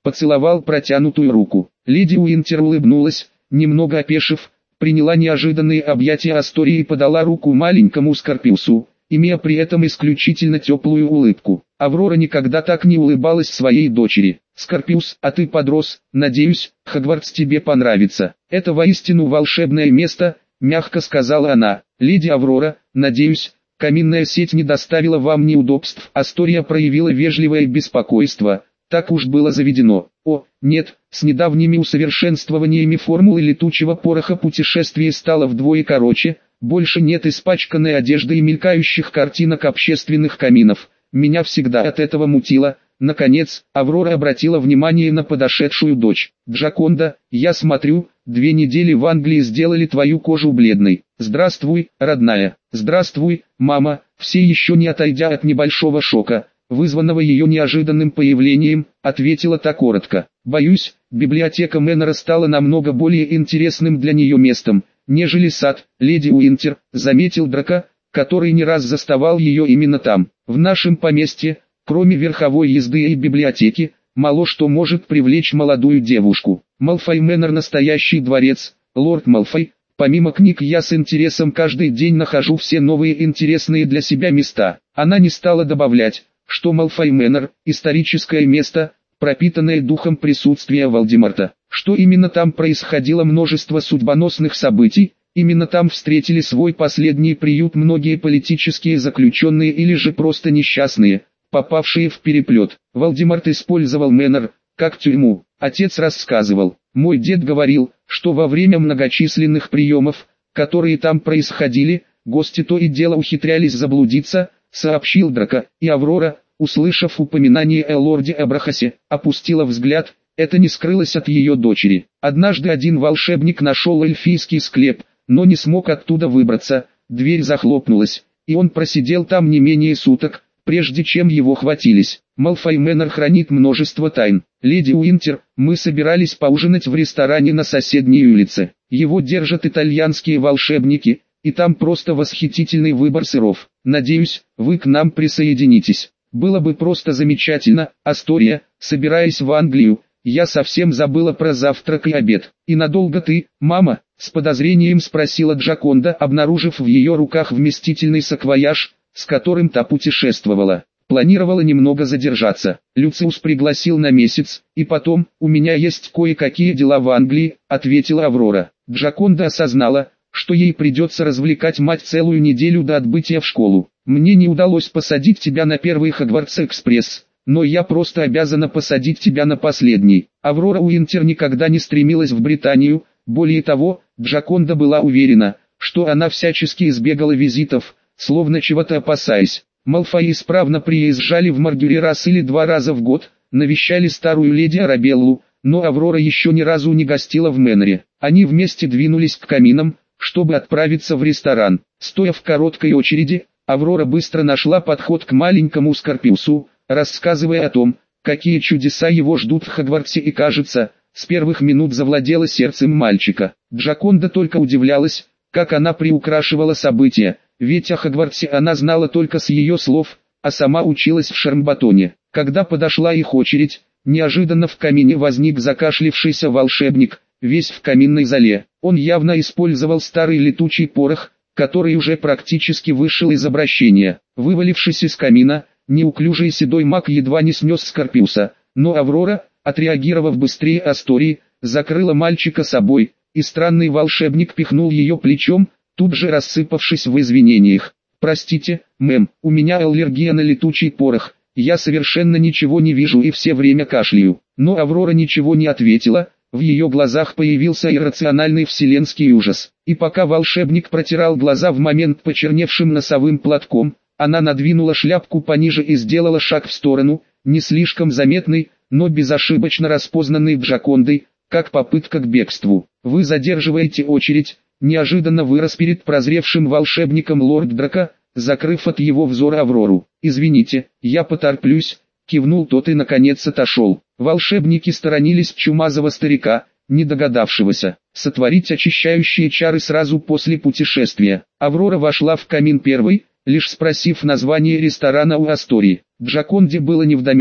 поцеловал протянутую руку. Леди Уинтер улыбнулась, немного опешив, приняла неожиданные объятия Астории и подала руку маленькому Скорпиусу, имея при этом исключительно теплую улыбку. Аврора никогда так не улыбалась своей дочери. «Скорпиус, а ты подрос, надеюсь, Хогвартс тебе понравится. Это воистину волшебное место», — мягко сказала она. «Леди Аврора, надеюсь, каминная сеть не доставила вам неудобств». Астория проявила вежливое беспокойство. Так уж было заведено. О, нет, с недавними усовершенствованиями формулы летучего пороха путешествие стало вдвое короче, больше нет испачканной одежды и мелькающих картинок общественных каминов. Меня всегда от этого мутило. Наконец, Аврора обратила внимание на подошедшую дочь. «Джаконда, я смотрю, две недели в Англии сделали твою кожу бледной. Здравствуй, родная». «Здравствуй, мама», все еще не отойдя от небольшого шока, вызванного ее неожиданным появлением, ответила та коротко. «Боюсь, библиотека Мэннера стала намного более интересным для нее местом, нежели сад, леди Уинтер», заметил Драко, который не раз заставал ее именно там. «В нашем поместье, кроме верховой езды и библиотеки, мало что может привлечь молодую девушку. Малфой Мэннер настоящий дворец, лорд Малфой. Помимо книг я с интересом каждый день нахожу все новые интересные для себя места». Она не стала добавлять, что Малфой Мэннер – историческое место, пропитанное духом присутствия Волдеморта. Что именно там происходило множество судьбоносных событий, именно там встретили свой последний приют многие политические заключенные или же просто несчастные, попавшие в переплет. Волдеморт использовал Мэннер как тюрьму. Отец рассказывал, мой дед говорил, что во время многочисленных приемов, которые там происходили, гости то и дело ухитрялись заблудиться, сообщил Драко, и Аврора, услышав упоминание о лорде Абрахасе, опустила взгляд. Это не скрылось от ее дочери. Однажды один волшебник нашел эльфийский склеп, но не смог оттуда выбраться, дверь захлопнулась, и он просидел там не менее суток, прежде чем его хватились. Малфой Мэннер хранит множество тайн. Леди Уинтер, мы собирались поужинать в ресторане на соседней улице. Его держат итальянские волшебники, и там просто восхитительный выбор сыров. Надеюсь, вы к нам присоединитесь. Было бы просто замечательно. Астория, собираясь в Англию, я совсем забыла про завтрак и обед. И надолго ты, мама? С подозрением спросила Джаконда, обнаружив в ее руках вместительный саквояж, с которым та путешествовала. Планировала немного задержаться. Люциус пригласил на месяц, и потом, у меня есть кое-какие дела в Англии, ответила Аврора. Джаконда осознала, что ей придется развлекать мать целую неделю до отбытия в школу. Мне не удалось посадить тебя на первый Хогвартс-экспресс, но я просто обязана посадить тебя на последний. Аврора Уинтер никогда не стремилась в Британию, более того, Джаконда была уверена, что она всячески избегала визитов, словно чего-то опасаясь. Малфои исправно приезжали в Мордюри раз или два раза в год, навещали старую леди Арабеллу, но Аврора еще ни разу не гостила в Мэннере. Они вместе двинулись к каминам, чтобы отправиться в ресторан. Стоя в короткой очереди, Аврора быстро нашла подход к маленькому Скорпиусу, рассказывая о том, какие чудеса его ждут в Хогвартсе, и, кажется, с первых минут завладела сердцем мальчика. Джаконда только удивлялась, как она приукрашивала события, ведь о Хогвартсе она знала только с ее слов, а сама училась в Шармбатоне. Когда подошла их очередь, неожиданно в камине возник закашлившийся волшебник, весь в каминной золе. Он явно использовал старый летучий порох, который уже практически вышел из обращения. Вывалившись из камина, неуклюжий седой маг едва не снес Скорпиуса, но Аврора, отреагировав быстрее Астории, закрыла мальчика собой, и странный волшебник пихнул ее плечом, тут же рассыпавшись в извинениях. «Простите, мэм, у меня аллергия на летучий порох, я совершенно ничего не вижу и все время кашляю». Но Аврора ничего не ответила, в ее глазах появился иррациональный вселенский ужас. И пока волшебник протирал глаза в момент почерневшим носовым платком, она надвинула шляпку пониже и сделала шаг в сторону, не слишком заметный, но безошибочно распознанный Джакондой, как попытка к бегству. «Вы задерживаете очередь», неожиданно вырос перед прозревшим волшебником лорд Драко, закрыв от его взора Аврору. «Извините, я потороплюсь», кивнул тот и наконец отошел. Волшебники сторонились чумазого старика, не догадавшегося сотворить очищающие чары сразу после путешествия. Аврора вошла в камин первой, лишь спросив название ресторана у Астории. Джаконде было невдомек,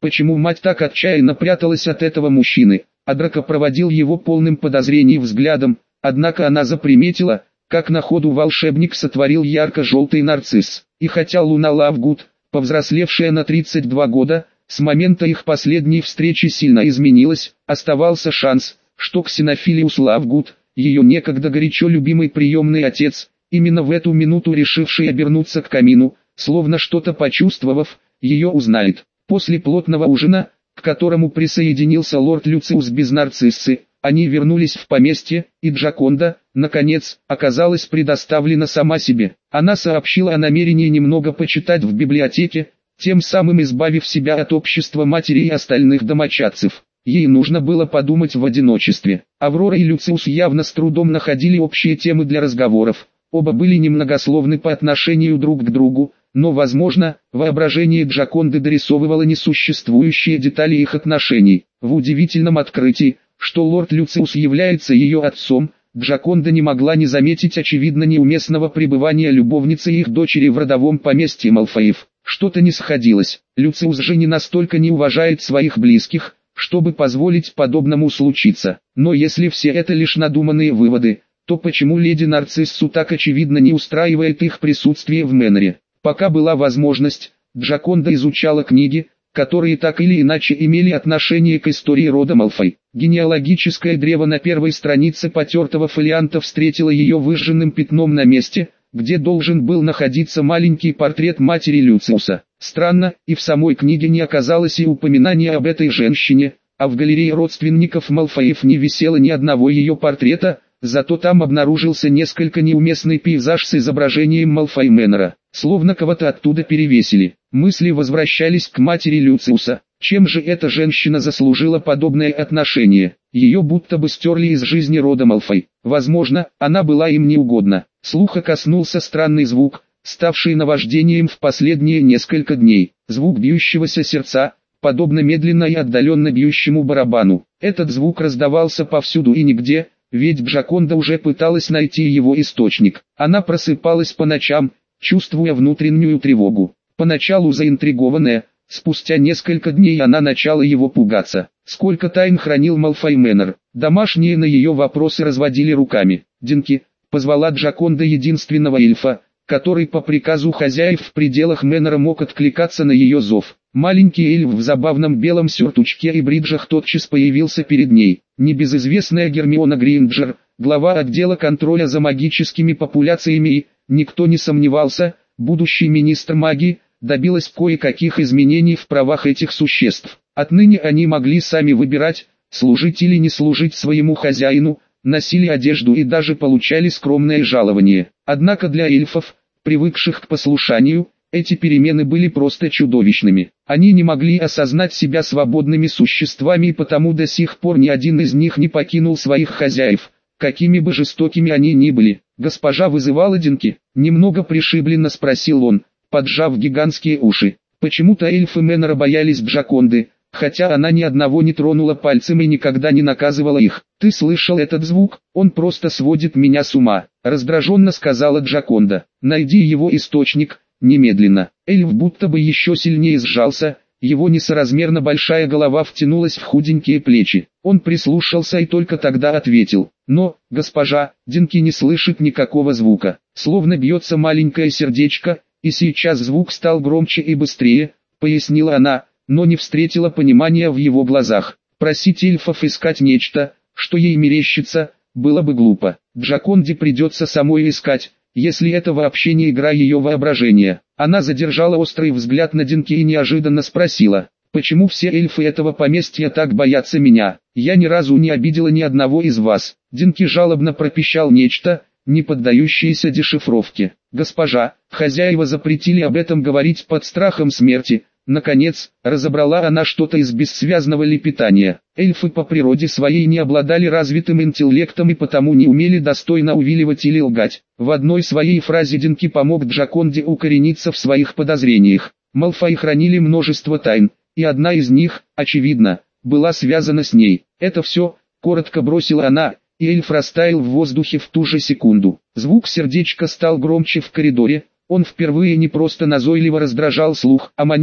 почему мать так отчаянно пряталась от этого мужчины, а Драко проводил его полным подозрений взглядом, однако она заприметила, как на ходу волшебник сотворил ярко-желтый нарцисс. И хотя Луна Лавгуд, повзрослевшая на тридцать два года, с момента их последней встречи сильно изменилась, оставался шанс, что Ксенофилиус Лавгуд, ее некогда горячо любимый приемный отец, именно в эту минуту решивший обернуться к камину, словно что-то почувствовав, ее узнает. После плотного ужина, к которому присоединился лорд Люциус без нарциссы, они вернулись в поместье, и Джаконда, наконец, оказалась предоставлена сама себе. Она сообщила о намерении немного почитать в библиотеке, тем самым избавив себя от общества матери и остальных домочадцев. Ей нужно было подумать в одиночестве. Аврора и Люциус явно с трудом находили общие темы для разговоров. Оба были немногословны по отношению друг к другу, но, возможно, воображение Джаконды дорисовывало несуществующие детали их отношений. В удивительном открытии, что лорд Люциус является ее отцом, Джаконда не могла не заметить очевидно неуместного пребывания любовницы и их дочери в родовом поместье Малфоев. Что-то не сходилось. Люциус же не настолько не уважает своих близких, чтобы позволить подобному случиться. Но если все это лишь надуманные выводы, то почему леди Нарциссу так очевидно не устраивает их присутствие в Мэннере? Пока была возможность, Джаконда изучала книги, которые так или иначе имели отношение к истории рода Малфой. Генеалогическое древо на первой странице потертого фолианта встретило ее выжженным пятном на месте, где должен был находиться маленький портрет матери Люциуса. Странно, и в самой книге не оказалось и упоминания об этой женщине, а в галерее родственников Малфоев не висело ни одного ее портрета, зато там обнаружился несколько неуместный пейзаж с изображением Малфой Мэннера, словно кого-то оттуда перевесили. Мысли возвращались к матери Люциуса. Чем же эта женщина заслужила подобное отношение? Ее будто бы стерли из жизни рода Малфой. Возможно, она была им неугодна. Слуха коснулся странный звук, ставший наваждением в последние несколько дней. Звук бьющегося сердца, подобно медленно и отдаленно бьющему барабану. Этот звук раздавался повсюду и нигде, ведь Джаконда уже пыталась найти его источник. Она просыпалась по ночам, чувствуя внутреннюю тревогу. Поначалу заинтригованная, спустя несколько дней она начала его пугаться. Сколько тайн хранил Малфой Мэннер? Домашние на ее вопросы разводили руками. «Динки», позвала Джаконда единственного эльфа, который по приказу хозяев в пределах Мэннера мог откликаться на ее зов. Маленький эльф в забавном белом сюртучке и бриджах тотчас появился перед ней. Небезызвестная Гермиона Гринджер, глава отдела контроля за магическими популяциями и, никто не сомневался, будущий министр магии, добилась кое-каких изменений в правах этих существ. Отныне они могли сами выбирать, служить или не служить своему хозяину, носили одежду и даже получали скромное жалование. Однако для эльфов, привыкших к послушанию, эти перемены были просто чудовищными. Они не могли осознать себя свободными существами и потому до сих пор ни один из них не покинул своих хозяев, какими бы жестокими они ни были. «Госпожа вызывала Динки?» — немного пришибленно спросил он, поджав гигантские уши. Почему-то эльфы Мэннера боялись Джаконды, хотя она ни одного не тронула пальцем и никогда не наказывала их. «Ты слышал этот звук? Он просто сводит меня с ума», — раздраженно сказала Джаконда. «Найди его источник, немедленно». Эльф будто бы еще сильнее сжался, его несоразмерно большая голова втянулась в худенькие плечи. Он прислушался и только тогда ответил. «Но, госпожа, Динки не слышит никакого звука, словно бьется маленькое сердечко, и сейчас звук стал громче и быстрее», — пояснила она, но не встретила понимания в его глазах. Просить эльфов искать нечто, что ей мерещится, было бы глупо. Джаконде придется самой искать, если это вообще не игра ее воображения. Она задержала острый взгляд на Динки и неожиданно спросила, «Почему все эльфы этого поместья так боятся меня? Я ни разу не обидела ни одного из вас». Динки жалобно пропищал нечто, не поддающееся дешифровке. «Госпожа, хозяева запретили об этом говорить под страхом смерти». Наконец, разобрала она что-то из бессвязного лепетания. Эльфы по природе своей не обладали развитым интеллектом и потому не умели достойно увиливать или лгать. В одной своей фразе Динки помог Джаконде укорениться в своих подозрениях. Малфои хранили множество тайн, и одна из них, очевидно, была связана с ней. «Это все», — коротко бросила она, и эльф растаял в воздухе в ту же секунду. Звук сердечка стал громче в коридоре. Он впервые не просто назойливо раздражал слух, а манил,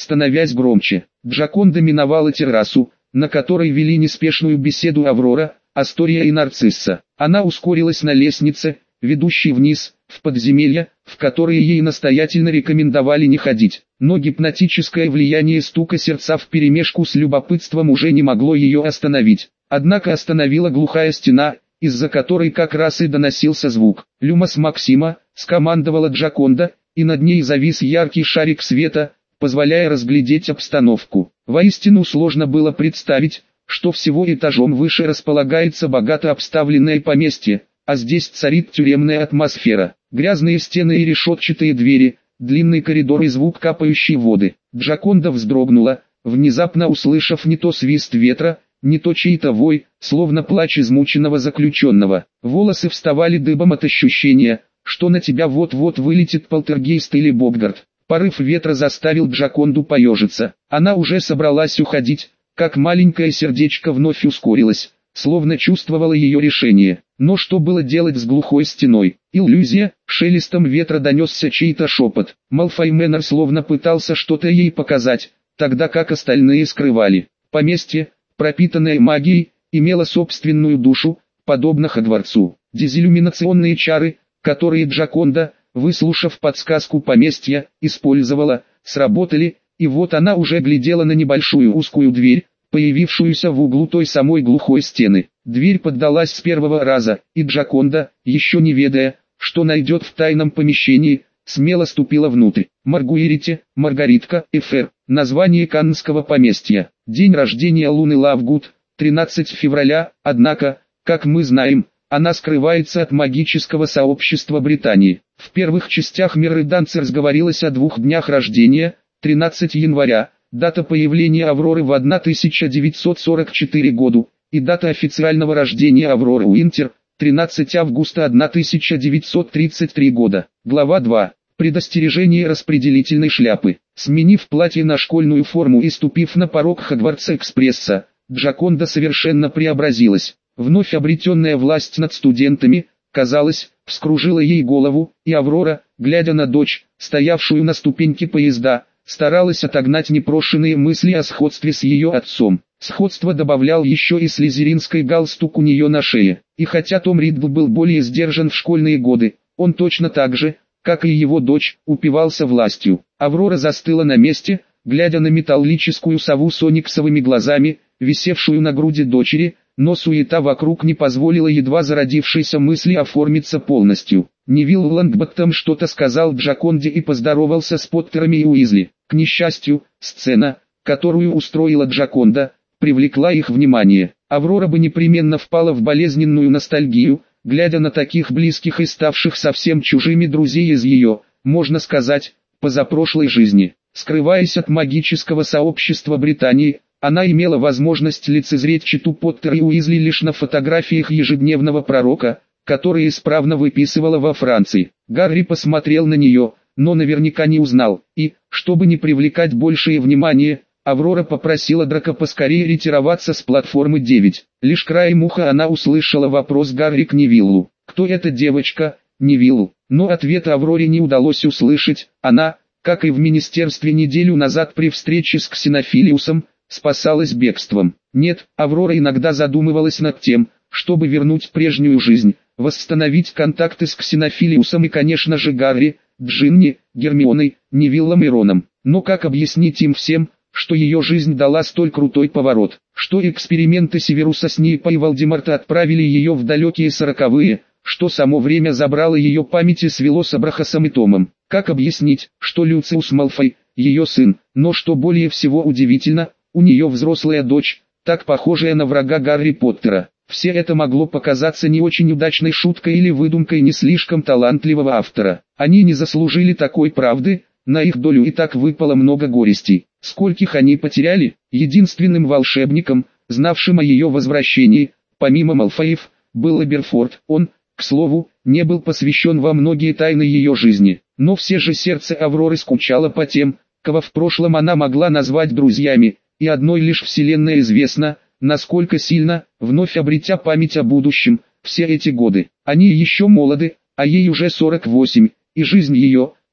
становясь громче. Джаконда миновала террасу, на которой вели неспешную беседу Аврора, Астория и Нарцисса. Она ускорилась на лестнице, ведущей вниз, в подземелья, в которые ей настоятельно рекомендовали не ходить. Но гипнотическое влияние стука сердца вперемешку с любопытством уже не могло ее остановить. Однако остановила глухая стена, из-за которой как раз и доносился звук. «Люмос Максима», — скомандовала Джаконда, и над ней завис яркий шарик света, позволяя разглядеть обстановку. Воистину сложно было представить, что всего этажом выше располагается богато обставленное поместье, а здесь царит тюремная атмосфера. Грязные стены и решетчатые двери, длинный коридор и звук капающей воды. Джаконда вздрогнула, внезапно услышав не то свист ветра, не то чей-то вой, словно плач измученного заключенного. Волосы вставали дыбом от ощущения, что на тебя вот-вот вылетит полтергейст или бобгард. Порыв ветра заставил Джаконду поежиться. Она уже собралась уходить, как маленькое сердечко вновь ускорилось, словно чувствовало ее решение. Но что было делать с глухой стеной? Иллюзия, шелестом ветра донесся чей-то шепот. Малфой Мэннер словно пытался что-то ей показать, тогда как остальные скрывали. Поместье, пропитанное магией, имело собственную душу, подобно Хогвартсу. Дезиллюминационные чары, которые Джаконда, выслушав подсказку поместья, использовала, сработали, и вот она уже глядела на небольшую узкую дверь, появившуюся в углу той самой глухой стены. Дверь поддалась с первого раза, и Джаконда, еще не ведая, что найдет в тайном помещении, смело ступила внутрь. Маргуерите, Маргаритка, Эфер, название каннского поместья. День рождения Луны Лавгуд, тринадцатого февраля, однако, как мы знаем, она скрывается от магического сообщества Британии. В первых частях Мирры Данцерс говорилось о двух днях рождения, тринадцатого января, дата появления Авроры в тысяча девятьсот сорок четвёртом году, и дата официального рождения Авроры Уинтер, тринадцатого августа тысяча девятьсот тридцать третьего года. Глава два. Предостережение распределительной шляпы. Сменив платье на школьную форму и ступив на порог Хогвартс-экспресса, Джаконда совершенно преобразилась. Вновь обретенная власть над студентами, казалось, вскружила ей голову, и Аврора, глядя на дочь, стоявшую на ступеньке поезда, старалась отогнать непрошенные мысли о сходстве с ее отцом. Сходство добавлял еще и слизеринский галстук у нее на шее. И хотя Том Риддл был более сдержан в школьные годы, он точно так же, как и его дочь, упивался властью. Аврора застыла на месте, глядя на металлическую сову с ониксовыми глазами, висевшую на груди дочери, но суета вокруг не позволила едва зародившейся мысли оформиться полностью. Невилл Лонгботтом что-то сказал Джаконде и поздоровался с Поттерами и Уизли. К несчастью, сцена, которую устроила Джаконда, привлекла их внимание. Аврора бы непременно впала в болезненную ностальгию, глядя на таких близких и ставших совсем чужими друзей из ее, можно сказать, позапрошлой жизни. Скрываясь от магического сообщества Британии, она имела возможность лицезреть читу Поттер и Уизли лишь на фотографиях ежедневного пророка, которые исправно выписывала во Франции. Гарри посмотрел на нее, но наверняка не узнал, и, чтобы не привлекать большее внимание, Аврора попросила Драко поскорее ретироваться с платформы девять. Лишь краем уха она услышала вопрос Гарри к Невиллу. «Кто эта девочка?» Невиллу. Но ответа Авроре не удалось услышать. Она, как и в министерстве неделю назад при встрече с Ксенофилиусом, спасалась бегством. Нет, Аврора иногда задумывалась над тем, чтобы вернуть прежнюю жизнь, восстановить контакты с Ксенофилиусом и, конечно же, Гарри, Джинни, Гермионой, Невиллом и Роном. Но как объяснить им всем, что ее жизнь дала столь крутой поворот, что эксперименты Северуса Снейпа и Волдеморта отправили ее в далекие сороковые, что само время забрало ее память и свело с Абрахасом и Томом? Как объяснить, что Люциус Малфой, ее сын, но что более всего удивительно, у нее взрослая дочь, так похожая на врага Гарри Поттера? Все это могло показаться не очень удачной шуткой или выдумкой не слишком талантливого автора. Они не заслужили такой правды, на их долю и так выпало много горестей. Скольких они потеряли? Единственным волшебником, знавшим о ее возвращении, помимо Малфоев, был Аберфорд. Он, к слову, не был посвящен во многие тайны ее жизни. Но все же сердце Авроры скучало по тем, кого в прошлом она могла назвать друзьями, и одной лишь Вселенной известно, насколько сильно, вновь обретя память о будущем, все эти годы. Они еще молоды, а ей уже сорок восемь, и жизнь ее,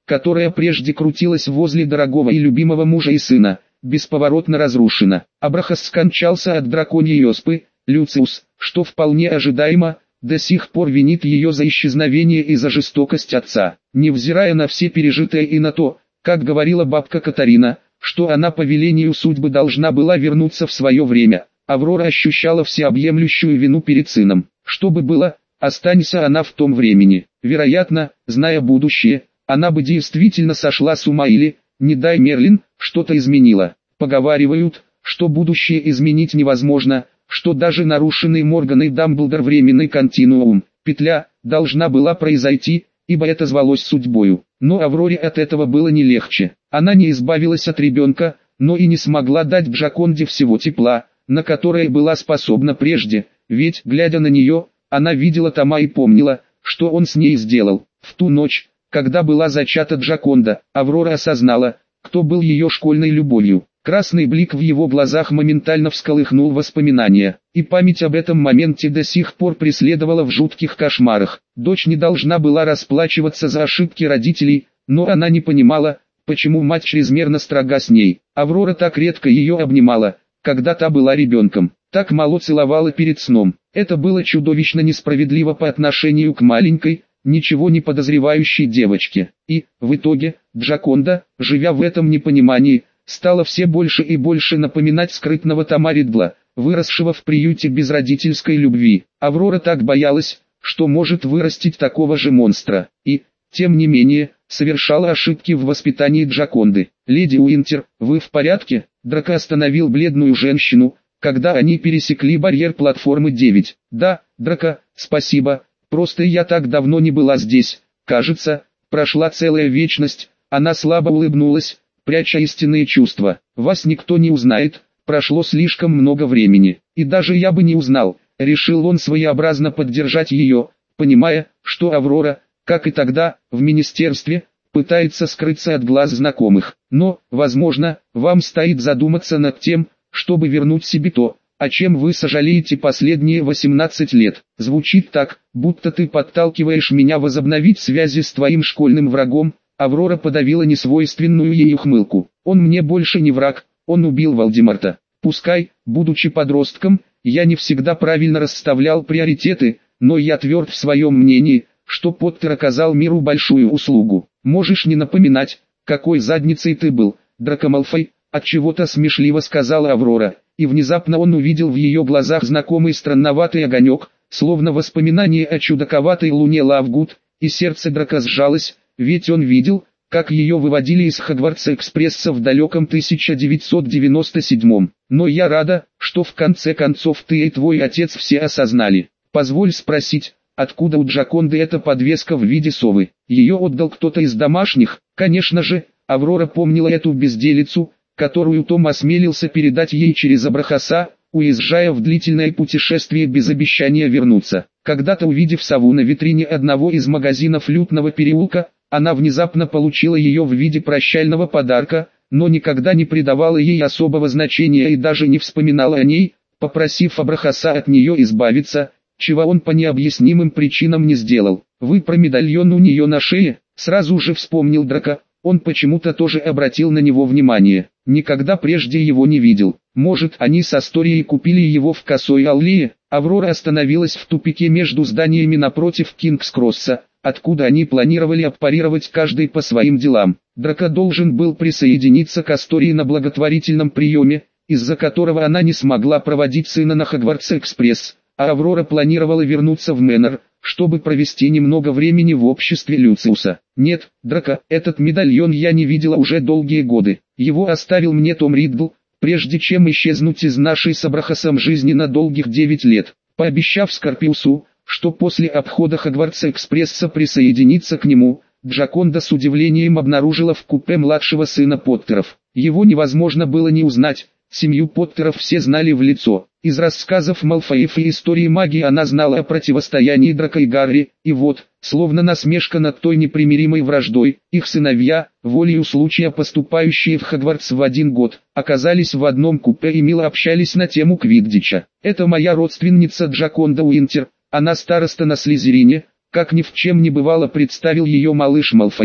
которая прежде крутилась возле дорогого и любимого мужа и сына, бесповоротно разрушена. Абрахас скончался от драконьей оспы. Люциус, что вполне ожидаемо, до сих пор винит ее за исчезновение и за жестокость отца. Невзирая на все пережитое и на то, как говорила бабка Катарина, что она по велению судьбы должна была вернуться в свое время, Аврора ощущала всеобъемлющую вину перед сыном. Что бы было, останься она в том времени. Вероятно, зная будущее, она бы действительно сошла с ума или, не дай Мерлин, что-то изменила. Поговаривают, что будущее изменить невозможно, что даже нарушенный Морганой Дамблдор временный континуум, петля, должна была произойти, ибо это звалось судьбою. Но Авроре от этого было не легче. Она не избавилась от ребенка, но и не смогла дать Джаконде всего тепла, на которое была способна прежде, ведь, глядя на нее, она видела Тома и помнила, что он с ней сделал. В ту ночь, когда была зачата Джаконда, Аврора осознала, кто был ее школьной любовью. Красный блик в его глазах моментально всколыхнул воспоминания, и память об этом моменте до сих пор преследовала в жутких кошмарах. Дочь не должна была расплачиваться за ошибки родителей, но она не понимала, почему мать чрезмерно строга с ней. Аврора так редко ее обнимала, когда та была ребенком, так мало целовала перед сном. Это было чудовищно несправедливо по отношению к маленькой, ничего не подозревающей девочке. И, в итоге, Джаконда, живя в этом непонимании, стала все больше и больше напоминать скрытного Тома Ридла, выросшего в приюте без родительской любви. Аврора так боялась, что может вырастить такого же монстра, и, тем не менее, совершала ошибки в воспитании Джаконды. «Леди Уинтер, вы в порядке?» Драко остановил бледную женщину, когда они пересекли барьер платформы девять. «Да, Драко, спасибо, просто я так давно не была здесь, кажется, прошла целая вечность». Она слабо улыбнулась, пряча истинные чувства. «Вас никто не узнает, прошло слишком много времени, и даже я бы не узнал», решил он своеобразно поддержать ее, понимая, что Аврора, как и тогда, в министерстве, пытается скрыться от глаз знакомых. Но, возможно, вам стоит задуматься над тем, чтобы вернуть себе то, о чем вы сожалеете последние восемнадцать лет. Звучит так, будто ты подталкиваешь меня возобновить связи с твоим школьным врагом. Аврора подавила несвойственную ей ухмылку. Он мне больше не враг, он убил Волдеморта. Пускай, будучи подростком, я не всегда правильно расставлял приоритеты, но я тверд в своем мнении, что Поттер оказал миру большую услугу. Можешь не напоминать, какой задницей ты был, Драко Малфой, отчего-то смешливо сказала Аврора, и внезапно он увидел в ее глазах знакомый странноватый огонек, словно воспоминание о чудаковатой луне Лавгуд, и сердце Драко сжалось, ведь он видел, как ее выводили из Хогвартс-экспресса в далеком тысяча девятьсот девяносто седьмом. Но я рада, что в конце концов ты и твой отец все осознали. Позволь спросить, откуда у Джаконды эта подвеска в виде совы? Ее отдал кто-то из домашних? Конечно же, Аврора помнила эту безделицу, которую Том осмелился передать ей через Абрахаса, уезжая в длительное путешествие без обещания вернуться. Когда-то увидев сову на витрине одного из магазинов Лютного переулка, она внезапно получила ее в виде прощального подарка, но никогда не придавала ей особого значения и даже не вспоминала о ней, попросив Абрахаса от нее избавиться, чего он по необъяснимым причинам не сделал. «Вы про медальон у нее на шее?» Сразу же вспомнил Драко, он почему-то тоже обратил на него внимание, никогда прежде его не видел. Может, они с Асторией купили его в Косой Аллее? Аврора остановилась в тупике между зданиями напротив Кингс-Кросса, откуда они планировали аппарировать каждый по своим делам. Драко должен был присоединиться к Астории на благотворительном приеме, из-за которого она не смогла проводить сына на Хогвартс-экспресс, а Аврора планировала вернуться в Мэннер, чтобы провести немного времени в обществе Люциуса. «Нет, Драко, этот медальон я не видела уже долгие годы. Его оставил мне Том Ридл, прежде чем исчезнуть из нашей с Абрахасом жизни на долгих девять лет, пообещав Скорпиусу, что после обхода Хогвартс-экспресса присоединится к нему». Джаконда с удивлением обнаружила в купе младшего сына Поттеров. Его невозможно было не узнать, семью Поттеров все знали в лицо. Из рассказов Малфоев и истории магии она знала о противостоянии Драко и Гарри, и вот, словно насмешка над той непримиримой враждой, их сыновья, волею случая поступающие в Хогвартс в один год, оказались в одном купе и мило общались на тему Квиддича. «Это моя родственница Джаконда Уинтер, она староста на Слизерине», как ни в чем не бывало представил ее малыш Малфой,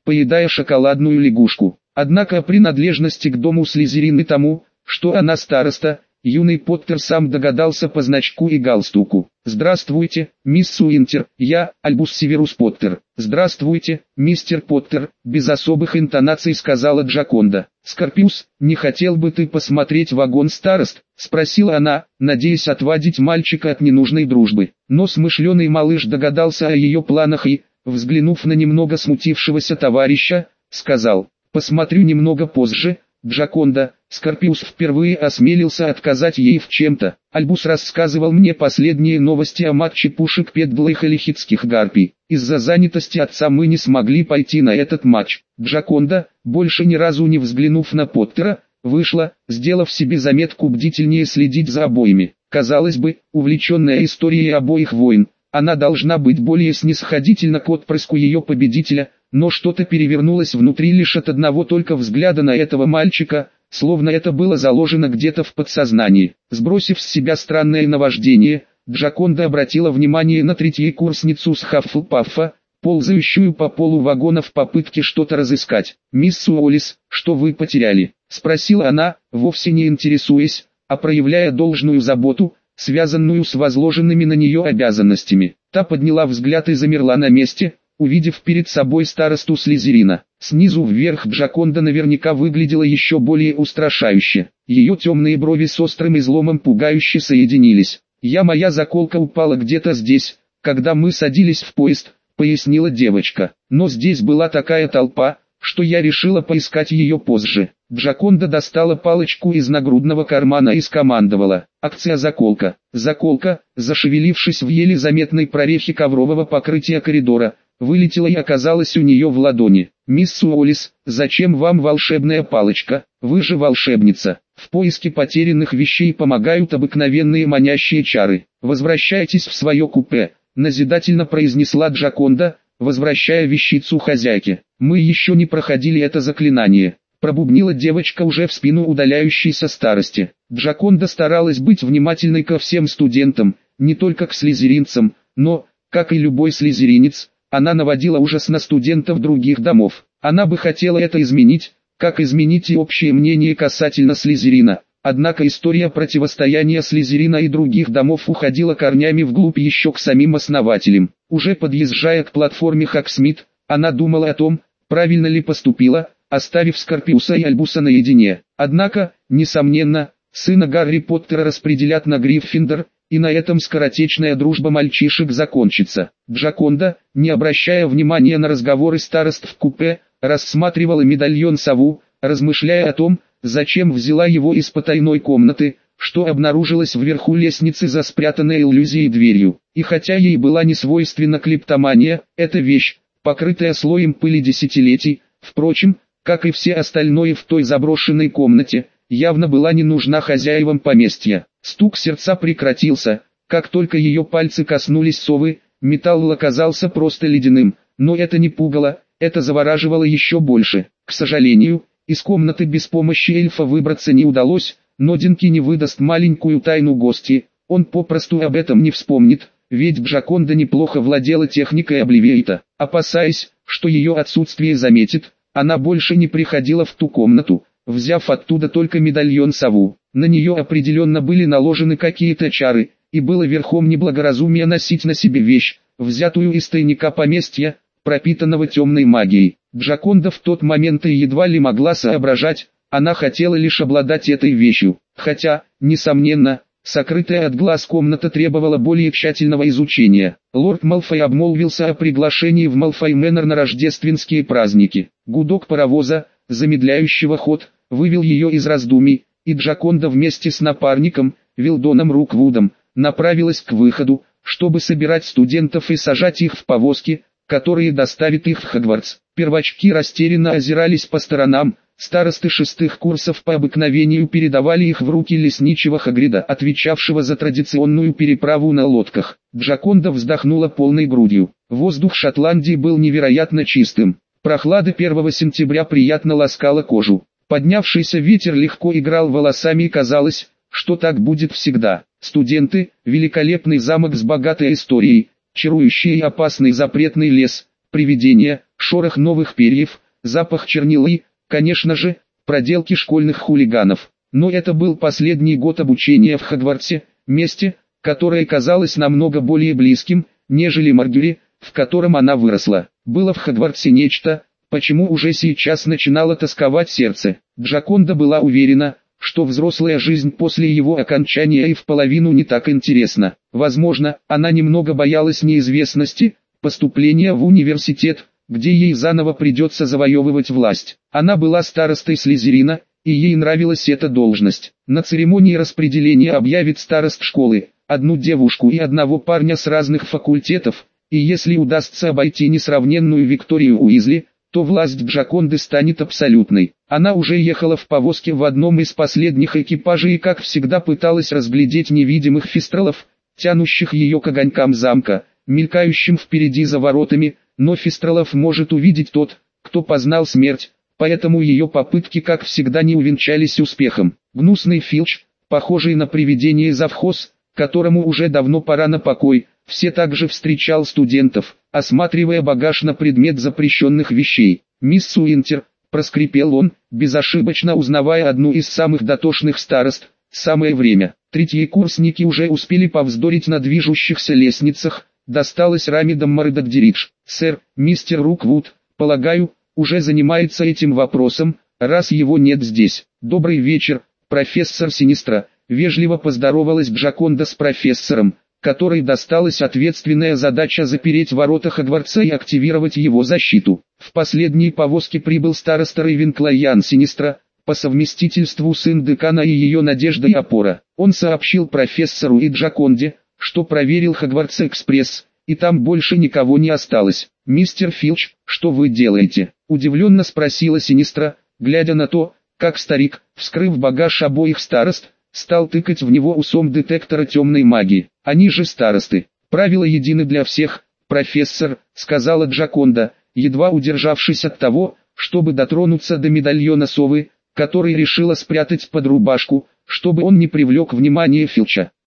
поедая шоколадную лягушку. Однако о принадлежности к дому Слизерин и тому, что она староста, юный Поттер сам догадался по значку и галстуку. «Здравствуйте, мисс Уинтер, я, Альбус Северус Поттер». «Здравствуйте, мистер Поттер», — без особых интонаций сказала Джаконда. «Скорпиус, не хотел бы ты посмотреть вагон старост?» — спросила она, надеясь отвадить мальчика от ненужной дружбы. Но смышленый малыш догадался о ее планах и, взглянув на немного смутившегося товарища, сказал: «Посмотрю немного позже». Джаконда, Скорпиус впервые осмелился отказать ей в чем-то. Альбус рассказывал мне последние новости о матче пушек Педгла и Халихитских гарпий. Из-за занятости отца мы не смогли пойти на этот матч. Джаконда, больше ни разу не взглянув на Поттера, вышла, сделав себе заметку бдительнее следить за обоими. Казалось бы, увлеченная историей обоих войн, она должна быть более снисходительна к отпрыску ее победителя, но что-то перевернулось внутри лишь от одного только взгляда на этого мальчика, словно это было заложено где-то в подсознании. Сбросив с себя странное наваждение, Джаконда обратила внимание на третьекурсницу с Хаффлпаффа, ползающую по полу вагона в попытке что-то разыскать. «Мисс Уоллес, что вы потеряли?» — спросила она, вовсе не интересуясь, а проявляя должную заботу, связанную с возложенными на нее обязанностями. Та подняла взгляд и замерла на месте, увидев перед собой старосту Слизерина. Снизу вверх Джаконда наверняка выглядела еще более устрашающе. Ее темные брови с острым изломом пугающе соединились. «Я моя заколка упала где-то здесь, когда мы садились в поезд», — пояснила девочка. «Но здесь была такая толпа, что я решила поискать ее позже». Джаконда достала палочку из нагрудного кармана и скомандовала: «Акция заколка». Заколка, зашевелившись в еле заметной прорехе коврового покрытия коридора, вылетела и оказалась у нее в ладони. «Мисс Уоллес, зачем вам волшебная палочка? Вы же волшебница. В поиске потерянных вещей помогают обыкновенные манящие чары. Возвращайтесь в свое купе», — назидательно произнесла Джаконда, возвращая вещицу хозяйке. «Мы еще не проходили это заклинание», — пробубнила девочка уже в спину удаляющейся старости. Джаконда старалась быть внимательной ко всем студентам, не только к слизеринцам, но, как и любой слизеринец, она наводила ужас на студентов других домов. Она бы хотела это изменить, как изменить и общее мнение касательно Слизерина. Однако история противостояния Слизерина и других домов уходила корнями вглубь еще к самим основателям. Уже подъезжая к платформе Хоксмит, она думала о том, правильно ли поступила, оставив Скорпиуса и Альбуса наедине. Однако, несомненно, сына Гарри Поттера распределят на Гриффиндор, и на этом скоротечная дружба мальчишек закончится. Джаконда, не обращая внимания на разговоры старост в купе, рассматривала медальон сову, размышляя о том, зачем взяла его из потайной комнаты, что обнаружилось вверху лестницы за спрятанной иллюзией дверью. И хотя ей была не свойственна клептомания, эта вещь, покрытая слоем пыли десятилетий, впрочем, как и все остальное в той заброшенной комнате, явно была не нужна хозяевам поместья. Стук сердца прекратился, как только ее пальцы коснулись совы, металл оказался просто ледяным, но это не пугало, это завораживало еще больше. К сожалению, из комнаты без помощи эльфа выбраться не удалось, но Динки не выдаст маленькую тайну гости, он попросту об этом не вспомнит, ведь Джаконда неплохо владела техникой Обливиэйта. Опасаясь, что ее отсутствие заметит, она больше не приходила в ту комнату, взяв оттуда только медальон сову. На нее определенно были наложены какие-то чары, и было верхом неблагоразумия носить на себе вещь, взятую из тайника поместья, пропитанного темной магией. Джаконда в тот момент и едва ли могла соображать, она хотела лишь обладать этой вещью, хотя, несомненно, сокрытая от глаз комната требовала более тщательного изучения. Лорд Малфой обмолвился о приглашении в Малфой Мэннер на рождественские праздники. Гудок паровоза, замедляющего ход, вывел ее из раздумий, и Джаконда вместе с напарником, Вилдоном Руквудом, направилась к выходу, чтобы собирать студентов и сажать их в повозки, которые доставят их в Хогвартс. Первачки растерянно озирались по сторонам, старосты шестых курсов по обыкновению передавали их в руки лесничего Хагрида, отвечавшего за традиционную переправу на лодках. Джаконда вздохнула полной грудью. Воздух Шотландии был невероятно чистым. Прохлада первого сентября приятно ласкала кожу. Поднявшийся ветер легко играл волосами и казалось, что так будет всегда. Студенты, великолепный замок с богатой историей, чарующий и опасный запретный лес, привидения, шорох новых перьев, запах чернил и, конечно же, проделки школьных хулиганов. Но это был последний год обучения в Хогвартсе, месте, которое казалось намного более близким, нежели Мордюри, в котором она выросла. Было в Хогвартсе нечто, почему уже сейчас начинало тосковать сердце. Джаконда была уверена, что взрослая жизнь после его окончания и в половину не так интересна. Возможно, она немного боялась неизвестности, поступления в университет, где ей заново придется завоевывать власть. Она была старостой Слизерина, и ей нравилась эта должность. На церемонии распределения объявит старост школы одну девушку и одного парня с разных факультетов, и если удастся обойти несравненную Викторию Уизли, то власть Джаконды станет абсолютной. Она уже ехала в повозке в одном из последних экипажей и как всегда пыталась разглядеть невидимых фистралов, тянущих ее к огонькам замка, мелькающим впереди за воротами, но фистралов может увидеть тот, кто познал смерть, поэтому ее попытки как всегда не увенчались успехом. Гнусный Филч, похожий на привидение завхоз, которому уже давно пора на покой, все также встречал студентов, осматривая багаж на предмет запрещенных вещей. «Мисс Уинтер», — проскрипел он, безошибочно узнавая одну из самых дотошных старост, «самое время». Третьекурсники уже успели повздорить на движущихся лестницах, досталось Рамидам Мордокдиридж. «Сэр, мистер Руквуд, полагаю, уже занимается этим вопросом, раз его нет здесь». «Добрый вечер, профессор Синистра», — вежливо поздоровалась Джаконда с профессором, которой досталась ответственная задача запереть ворота Хогвартса и активировать его защиту. В последней повозке прибыл староста Рейвенклайян Синистра, по совместительству сын декана и ее надежда и опора. Он сообщил профессору и Джаконде, что проверил Хогвартс-экспресс, и там больше никого не осталось. «Мистер Филч, что вы делаете?» – удивленно спросила Синистра, глядя на то, как старик, вскрыв багаж обоих старост, стал тыкать в него усом детектора темной магии. «Они же старосты. Правила едины для всех, профессор», — сказала Джаконда, едва удержавшись от того, чтобы дотронуться до медальона совы, который решила спрятать под рубашку, чтобы он не привлек внимание Филча.